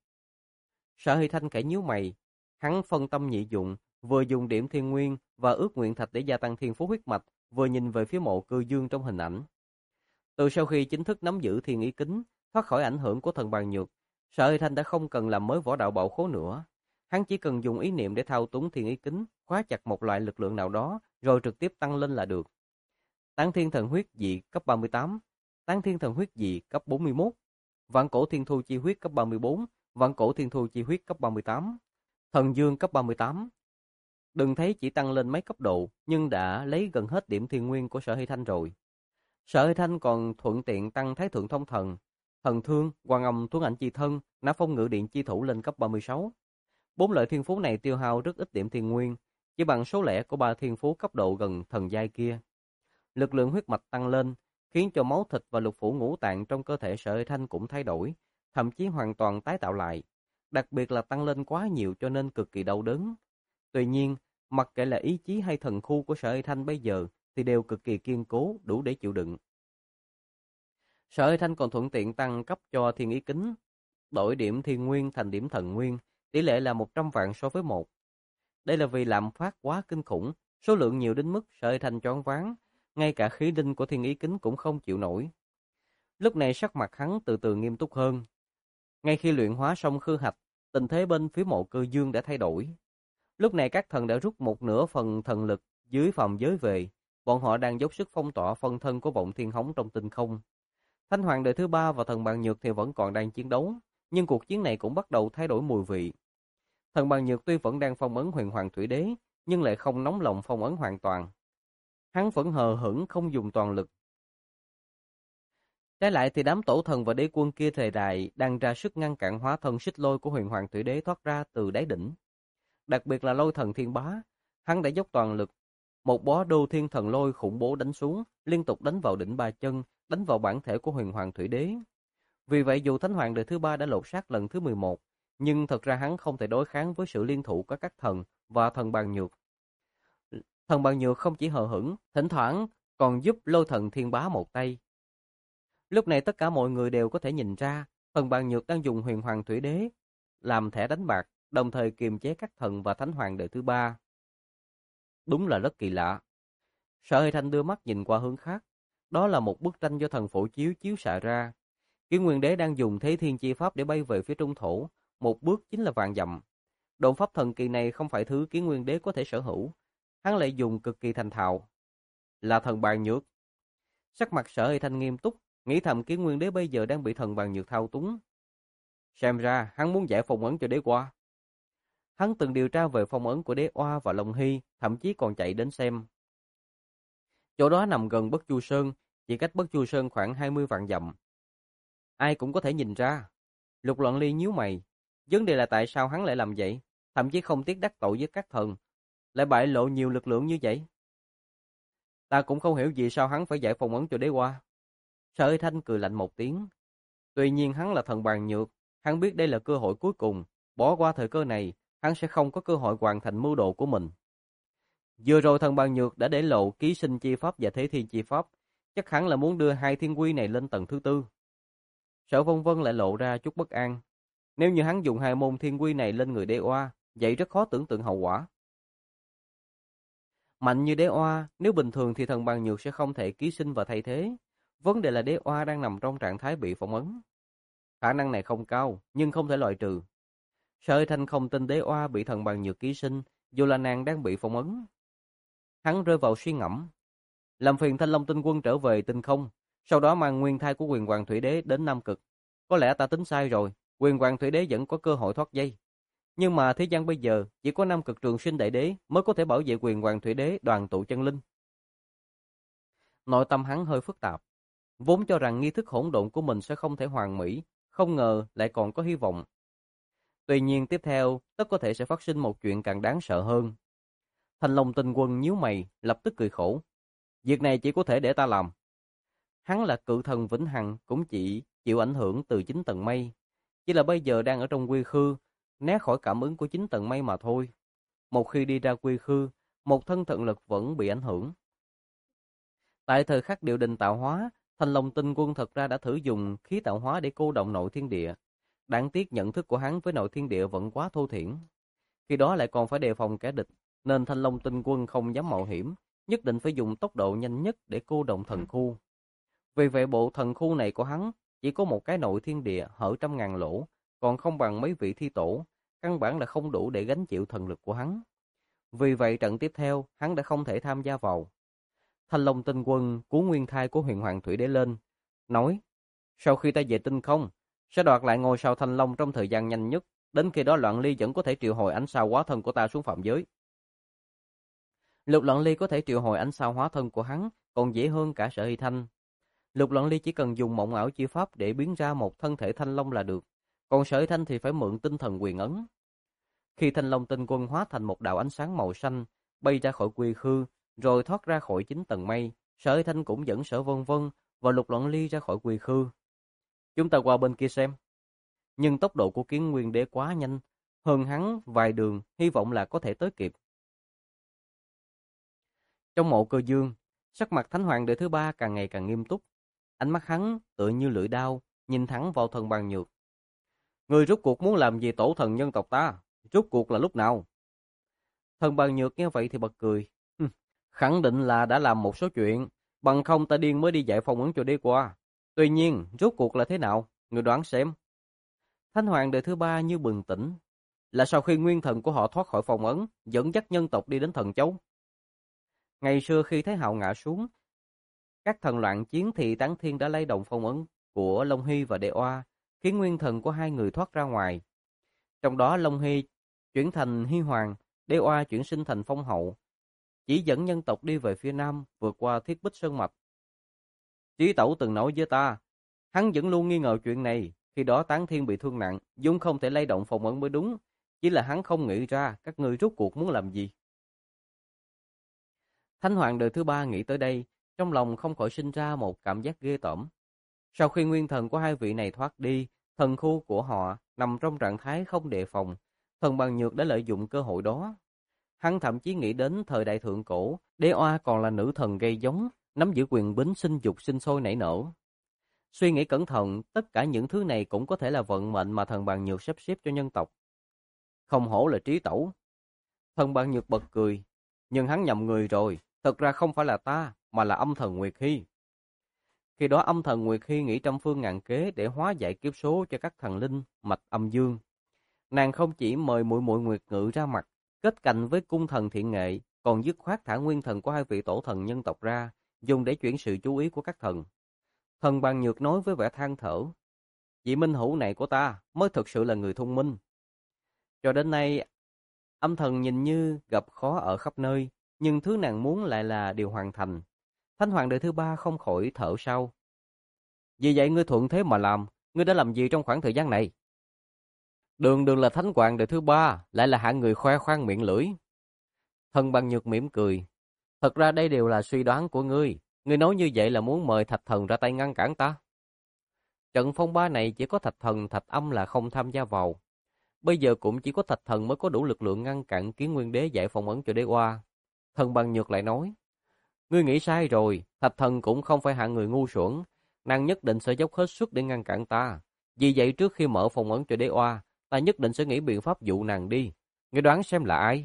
Sở Hy Thanh khẽ nhíu mày, hắn phân tâm nhị dụng, vừa dùng điểm thiên nguyên và ước nguyện thạch để gia tăng thiên phú huyết mạch, vừa nhìn về phía Mộ Cư Dương trong hình ảnh. Từ sau khi chính thức nắm giữ thiên ý kính, thoát khỏi ảnh hưởng của thần bàn nhược, Sở Hy Thanh đã không cần làm mới võ đạo bảo khố nữa. Hắn chỉ cần dùng ý niệm để thao túng thiên ý kính, khóa chặt một loại lực lượng nào đó, rồi trực tiếp tăng lên là được. Tán thiên thần huyết dị cấp 38, tán thiên thần huyết dị cấp 41, vạn cổ thiên thu chi huyết cấp 34, vạn cổ thiên thu chi huyết cấp 38, thần dương cấp 38. Đừng thấy chỉ tăng lên mấy cấp độ, nhưng đã lấy gần hết điểm thiên nguyên của Sở Hy Thanh rồi. Sở Hy Thanh còn thuận tiện tăng Thái Thượng Thông Thần, Thần Thương, Hoàng Âm Tuấn Ảnh Chi Thân, Nã Phong Ngự Điện Chi Thủ lên cấp 36. Bốn loại thiên phú này tiêu hao rất ít điểm thiên nguyên, chỉ bằng số lẻ của ba thiên phú cấp độ gần thần giai kia. Lực lượng huyết mạch tăng lên, khiến cho máu thịt và lục phủ ngũ tạng trong cơ thể Sở Hy Thanh cũng thay đổi, thậm chí hoàn toàn tái tạo lại. Đặc biệt là tăng lên quá nhiều cho nên cực kỳ đau đớn. Tuy nhiên, mặc kệ là ý chí hay thần khu của Sở Hy Thanh bây giờ thì đều cực kỳ kiên cố, đủ để chịu đựng. Sở Hy Thanh còn thuận tiện tăng cấp cho thiên ý kính, đổi điểm thiên nguyên thành điểm thần nguyên, tỷ lệ là 100 vạn so với 1. Đây là vì lạm phát quá kinh khủng, số lượng nhiều đến mức Sở Hy Thanh choáng váng, ngay cả khí đinh của thiên ý kính cũng không chịu nổi. Lúc này sắc mặt hắn từ từ nghiêm túc hơn. Ngay khi luyện hóa xong Khư Hạch, tình thế bên phía Mộ Cư Dương đã thay đổi. Lúc này các thần đã rút một nửa phần thần lực dưới phàm giới về, bọn họ đang dốc sức phong tỏa phân thân của vọng thiên hống trong tinh không. Thánh Hoàng đời thứ 3 và thần Bàn Nhược thì vẫn còn đang chiến đấu, nhưng cuộc chiến này cũng bắt đầu thay đổi mùi vị. Thần Bàn Nhược tuy vẫn đang phong ấn Huyền Hoàng Thủy Đế, nhưng lại không nóng lòng phong ấn hoàn toàn. Hắn vẫn hờ hững không dùng toàn lực. Trái lại thì đám tổ thần và đế quân kia thời đại đang ra sức ngăn cản hóa thân xích lôi của Huyền Hoàng Thủy Đế thoát ra từ đáy đỉnh. Đặc biệt là Lôi Thần Thiên Bá, hắn đã dốc toàn lực. Một bó đô thiên thần lôi khủng bố đánh xuống, liên tục đánh vào đỉnh ba chân, đánh vào bản thể của Huyền Hoàng Thủy Đế. Vì vậy dù Thánh Hoàng đời thứ 3 đã lột xác lần thứ 11, nhưng thật ra hắn không thể đối kháng với sự liên thủ của các thần và thần Bàn Nhược. Thần Bàn Nhược không chỉ hờ hững, thỉnh thoảng còn giúp Lôi Thần Thiên Bá một tay. Lúc này tất cả mọi người đều có thể nhìn ra, thần Bàn Nhược đang dùng Huyền Hoàng Thủy Đế làm thẻ đánh bạc, đồng thời kiềm chế các thần và Thánh Hoàng đời thứ 3. Đúng là rất kỳ lạ. Sở Hy Thanh đưa mắt nhìn qua hướng khác. Đó là một bức tranh do thần phổ chiếu chiếu xạ ra. Kiến Nguyên Đế đang dùng Thế Thiên Chi Pháp để bay về phía Trung Thổ. Một bước chính là vạn dặm. Độn pháp thần kỳ này không phải thứ Kiến Nguyên Đế có thể sở hữu. Hắn lại dùng cực kỳ thành thạo. Là thần Bàn Nhược. Sắc mặt Sở Hy Thanh nghiêm túc, nghĩ thầm Kiến Nguyên Đế bây giờ đang bị thần Bàn Nhược thao túng. Xem ra hắn muốn giải phong ấn cho Đế Oa. Hắn từng điều tra về phong ấn của Đế Oa và Long Hy, thậm chí còn chạy đến xem. Chỗ đó nằm gần Bất Chu Sơn, chỉ cách Bất Chu Sơn khoảng 20 vạn dặm. Ai cũng có thể nhìn ra. Lục Loạn Ly nhíu mày. Vấn đề là tại sao hắn lại làm vậy, thậm chí không tiếc đắc tội với các thần, lại bại lộ nhiều lực lượng như vậy. Ta cũng không hiểu vì sao hắn phải giải phong ấn cho Đế Oa. Sở Hy Thanh cười lạnh một tiếng. Tuy nhiên hắn là thần Bàn Nhược, hắn biết đây là cơ hội cuối cùng, bỏ qua thời cơ này, hắn sẽ không có cơ hội hoàn thành mưu đồ của mình. Vừa rồi thần Bàn Nhược đã để lộ Ký Sinh Chi Pháp và Thế Thiên Chi Pháp, chắc hẳn là muốn đưa hai thiên quy này lên tầng thứ 4. Sở Vân Vân lại lộ ra chút bất an. Nếu như hắn dùng hai môn thiên quy này lên người Đế Oa, vậy rất khó tưởng tượng hậu quả. Mạnh như Đế Oa, nếu bình thường thì thần Bàn Nhược sẽ không thể ký sinh và thay thế. Vấn đề là Đế Oa đang nằm trong trạng thái bị phong ấn. Khả năng này không cao, nhưng không thể loại trừ. Sở Hy Thanh không tin Đế Oa bị thần Bàn Nhược ký sinh, dù là nàng đang bị phong ấn. Hắn rơi vào suy ngẫm. Làm phiền Thanh Long Tinh Quân trở về tinh không, sau đó mang nguyên thai của Huyền Hoàng Thủy Đế đến Nam Cực. Có lẽ ta tính sai rồi, Quyền Hoàng Thủy Đế vẫn có cơ hội thoát dây. Nhưng mà thế gian bây giờ chỉ có Nam Cực Trường Sinh Đại Đế mới có thể bảo vệ Quyền Hoàng Thủy Đế đoàn tụ chân linh. Nội tâm hắn hơi phức tạp, vốn cho rằng nghi thức hỗn độn của mình sẽ không thể hoàn mỹ, không ngờ lại còn có hy vọng. Tuy nhiên tiếp theo, tất có thể sẽ phát sinh một chuyện càng đáng sợ hơn. Thanh Long Tinh Quân nhíu mày, lập tức cười khổ. Việc này chỉ có thể để ta làm. Hắn là cự thần vĩnh hằng, cũng chỉ chịu ảnh hưởng từ 9 tầng mây. Chỉ là bây giờ đang ở trong quy khư, né khỏi cảm ứng của 9 tầng mây mà thôi. Một khi đi ra quy khư, một thân thần lực vẫn bị ảnh hưởng. Tại thời khắc điều đình tạo hóa, Thanh Long Tinh Quân thật ra đã thử dùng khí tạo hóa để cô động nội thiên địa. Đáng tiếc nhận thức của hắn với nội thiên địa vẫn quá thô thiển. Khi đó lại còn phải đề phòng kẻ địch, nên Thanh Long Tinh Quân không dám mạo hiểm, nhất định phải dùng tốc độ nhanh nhất để cô động thần khu. Vì vậy bộ thần khu này của hắn chỉ có một cái nội thiên địa hở trăm ngàn lỗ, còn không bằng mấy vị thi tổ, căn bản là không đủ để gánh chịu thần lực của hắn. Vì vậy trận tiếp theo, hắn đã không thể tham gia vào. Thanh Long Tinh Quân cứu nguyên thai của Huyền Hoàng Thủy Đế lên, nói: sau khi ta về tinh không, sẽ đoạt lại ngôi sao Thanh Long trong thời gian nhanh nhất, đến khi đó Loạn Ly vẫn có thể triệu hồi ánh sao hóa thân của ta xuống phạm giới. Lục Loạn Ly có thể triệu hồi ánh sao hóa thân của hắn, còn dễ hơn cả Sở Hy Thanh. Lục Loạn Ly chỉ cần dùng mộng ảo chi pháp để biến ra một thân thể Thanh Long là được, còn Sở Hy Thanh thì phải mượn tinh thần quyền ấn. Khi Thanh Long Tinh Quân hóa thành một đạo ánh sáng màu xanh, bay ra khỏi quy khư, rồi thoát ra khỏi 9 tầng mây, Sở Hy Thanh cũng dẫn Sở Vân Vân và Lục Loạn Ly ra khỏi quy khư. Chúng ta qua bên kia xem. Nhưng tốc độ của Kiến Nguyên Đế quá nhanh, hơn hắn vài đường, hy vọng là có thể tới kịp. Trong mộ Cơ Dương, sắc mặt Thánh Hoàng Đệ thứ ba càng ngày càng nghiêm túc. Ánh mắt hắn tựa như lưỡi đao, nhìn thẳng vào Thần Bàn Nhược. Người rốt cuộc muốn làm gì tổ thần nhân tộc ta? Rốt cuộc là lúc nào? Thần Bàn Nhược nghe vậy thì bật cười. Khẳng định là đã làm một số chuyện, bằng không ta điên mới đi dạy phong ấn cho đế qua. Tuy nhiên, rốt cuộc là thế nào? Người đoán xem. Thánh Hoàng Đệ thứ ba như bừng tỉnh. Là sau khi nguyên thần của họ thoát khỏi phong ấn, dẫn dắt nhân tộc đi đến Thần Châu. Ngày xưa khi Thái Hạo ngã xuống, các thần loạn chiến thì Tán Thiên đã lay động phong ấn của Long Hy và Đệ Oa, khiến nguyên thần của hai người thoát ra ngoài. Trong đó Long Hy chuyển thành Hy Hoàng, Đệ Oa chuyển sinh thành Phong Hậu, chỉ dẫn nhân tộc đi về phía nam, vượt qua Thiết Bích Sơn Mạch. Trí Tẩu từng nói với ta, hắn vẫn luôn nghi ngờ chuyện này, khi đó Tán Thiên bị thương nặng, vốn không thể lay động phong ấn mới đúng, chỉ là hắn không nghĩ ra các ngươi rốt cuộc muốn làm gì. Thánh Hoàng Đời thứ ba nghĩ tới đây, trong lòng không khỏi sinh ra một cảm giác ghê tởm. Sau khi nguyên thần của hai vị này thoát đi, thần khu của họ nằm trong trạng thái không đề phòng, Thần Bàn Nhược đã lợi dụng cơ hội đó. Hắn thậm chí nghĩ đến thời đại thượng cổ, Đế Oa còn là nữ thần gây giống, nắm giữ quyền bính sinh dục sinh sôi nảy nở. Suy nghĩ cẩn thận, tất cả những thứ này cũng có thể là vận mệnh mà Thần Bàn Nhược sắp xếp cho nhân tộc. Không hổ là trí tẩu. Thần Bàn Nhược bật cười, nhưng hắn nhầm người rồi, thật ra không phải là ta, mà là âm thần Nguyệt Hy. Khi đó âm thần Nguyệt Hy nghĩ trăm phương ngàn kế để hóa giải kiếp số cho các thần linh mạch âm dương. Nàng không chỉ mời muội muội Nguyệt Ngự ra mặt, kết cành với cung thần Thiện Nghệ, còn dứt khoát thả nguyên thần của hai vị tổ thần nhân tộc ra, dùng để chuyển sự chú ý của các thần. Thần Bàn Nhược nói với vẻ than thở, vị minh hữu này của ta mới thực sự là người thông minh. Cho đến nay, âm thần nhìn như gặp khó ở khắp nơi, nhưng thứ nàng muốn lại là điều hoàn thành. Thánh Hoàng Đời thứ ba không khỏi thở sâu. Vì vậy ngươi thuận thế mà làm, ngươi đã làm gì trong khoảng thời gian này? Đường đường là Thánh Hoàng Đời thứ ba, lại là hạng người khoe khoang miệng lưỡi. Thần Bàn Nhược mỉm cười. Thật ra đây đều là suy đoán của ngươi. Ngươi nói như vậy là muốn mời Thạch Thần ra tay ngăn cản ta. Trận phong ba này chỉ có Thạch Thần, Thạch Âm là không tham gia vào. Bây giờ cũng chỉ có Thạch Thần mới có đủ lực lượng ngăn cản Kiến Nguyên Đế giải phong ấn cho Đế Oa. Thần Bàn Nhược lại nói, ngươi nghĩ sai rồi, Thạch Thần cũng không phải hạng người ngu xuẩn, nàng nhất định sẽ dốc hết sức để ngăn cản ta. Vì vậy trước khi mở phong ấn cho Đế Oa, ta nhất định sẽ nghĩ biện pháp dụ nàng đi. Ngươi đoán xem là ai?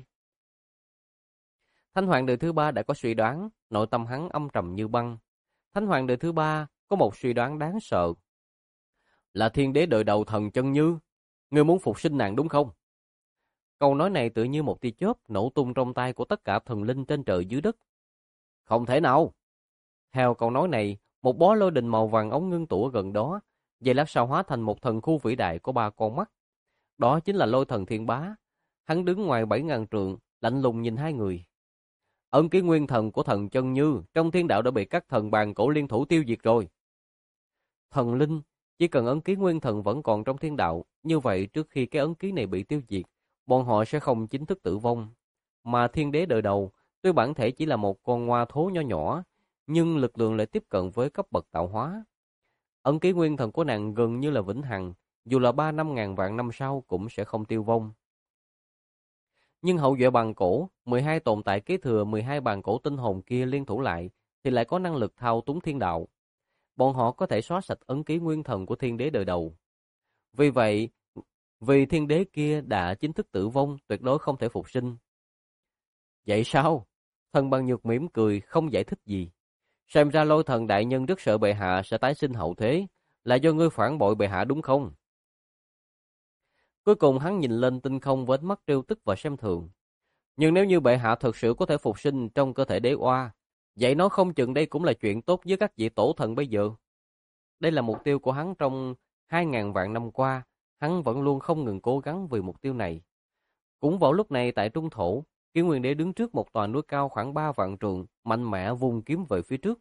Thánh Hoàng Đời thứ ba đã có suy đoán, nội tâm hắn âm trầm như băng. Thánh Hoàng Đời thứ ba có một suy đoán đáng sợ. Là Thiên Đế đời đầu thần Chân Như. Ngươi muốn phục sinh nàng đúng không? Câu nói này tự như một tia chớp nổ tung trong tai của tất cả thần linh trên trời dưới đất. Không thể nào. Theo câu nói này, một bó lôi đình màu vàng ống ngưng tụ ở gần đó, Giây lát sau hóa thành một thần khu vĩ đại có 3 con mắt. Đó chính là Lôi Thần Thiên Bá. Hắn đứng ngoài 7.000 trượng, lạnh lùng nhìn hai người. Ấn ký nguyên thần của thần Chân Như trong thiên đạo đã bị các thần bàn cổ liên thủ tiêu diệt rồi. Thần linh, chỉ cần ấn ký nguyên thần vẫn còn trong thiên đạo, như vậy trước khi cái ấn ký này bị tiêu diệt, bọn họ sẽ không chính thức tử vong. Mà thiên đế đời đầu, tuy bản thể chỉ là một con ngoa thố nho nhỏ, nhưng lực lượng lại tiếp cận với cấp bậc tạo hóa. Ấn ký nguyên thần của nàng gần như là vĩnh hằng, dù là 3 năm ngàn vạn năm sau cũng sẽ không tiêu vong. Nhưng hậu duệ bàn cổ, 12 tồn tại kế thừa 12 bàn cổ tinh hồn kia liên thủ lại, thì lại có năng lực thao túng thiên đạo. Bọn họ có thể xóa sạch ấn ký nguyên thần của thiên đế đời đầu. Vì vậy, vì thiên đế kia đã chính thức tử vong, tuyệt đối không thể phục sinh. Vậy sao? Thần Bằng Nhược mỉm cười, không giải thích gì. Xem ra Lôi Thần đại nhân rất sợ bệ hạ sẽ tái sinh hậu thế, là do ngươi phản bội bệ hạ đúng không? Cuối cùng hắn nhìn lên tinh không với ánh mắt trêu tức và xem thường. Nhưng nếu như bệ hạ thực sự có thể phục sinh trong cơ thể đế oa, vậy nó không chừng đây cũng là chuyện tốt với các vị tổ thần bây giờ. Đây là mục tiêu của hắn trong 2.000 vạn năm qua, hắn vẫn luôn không ngừng cố gắng vì mục tiêu này. Cũng vào lúc này tại Trung Thổ, Kiến Nguyên Đế đứng trước một tòa núi cao khoảng 3 vạn trượng, mạnh mẽ vung kiếm về phía trước.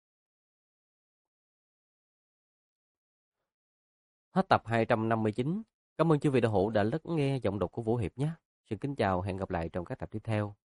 Hết tập 259. Cảm ơn chư vị đạo hữu đã lắng nghe giọng đọc của Vũ Hiệp nhé. Xin kính chào, hẹn gặp lại trong các tập tiếp theo.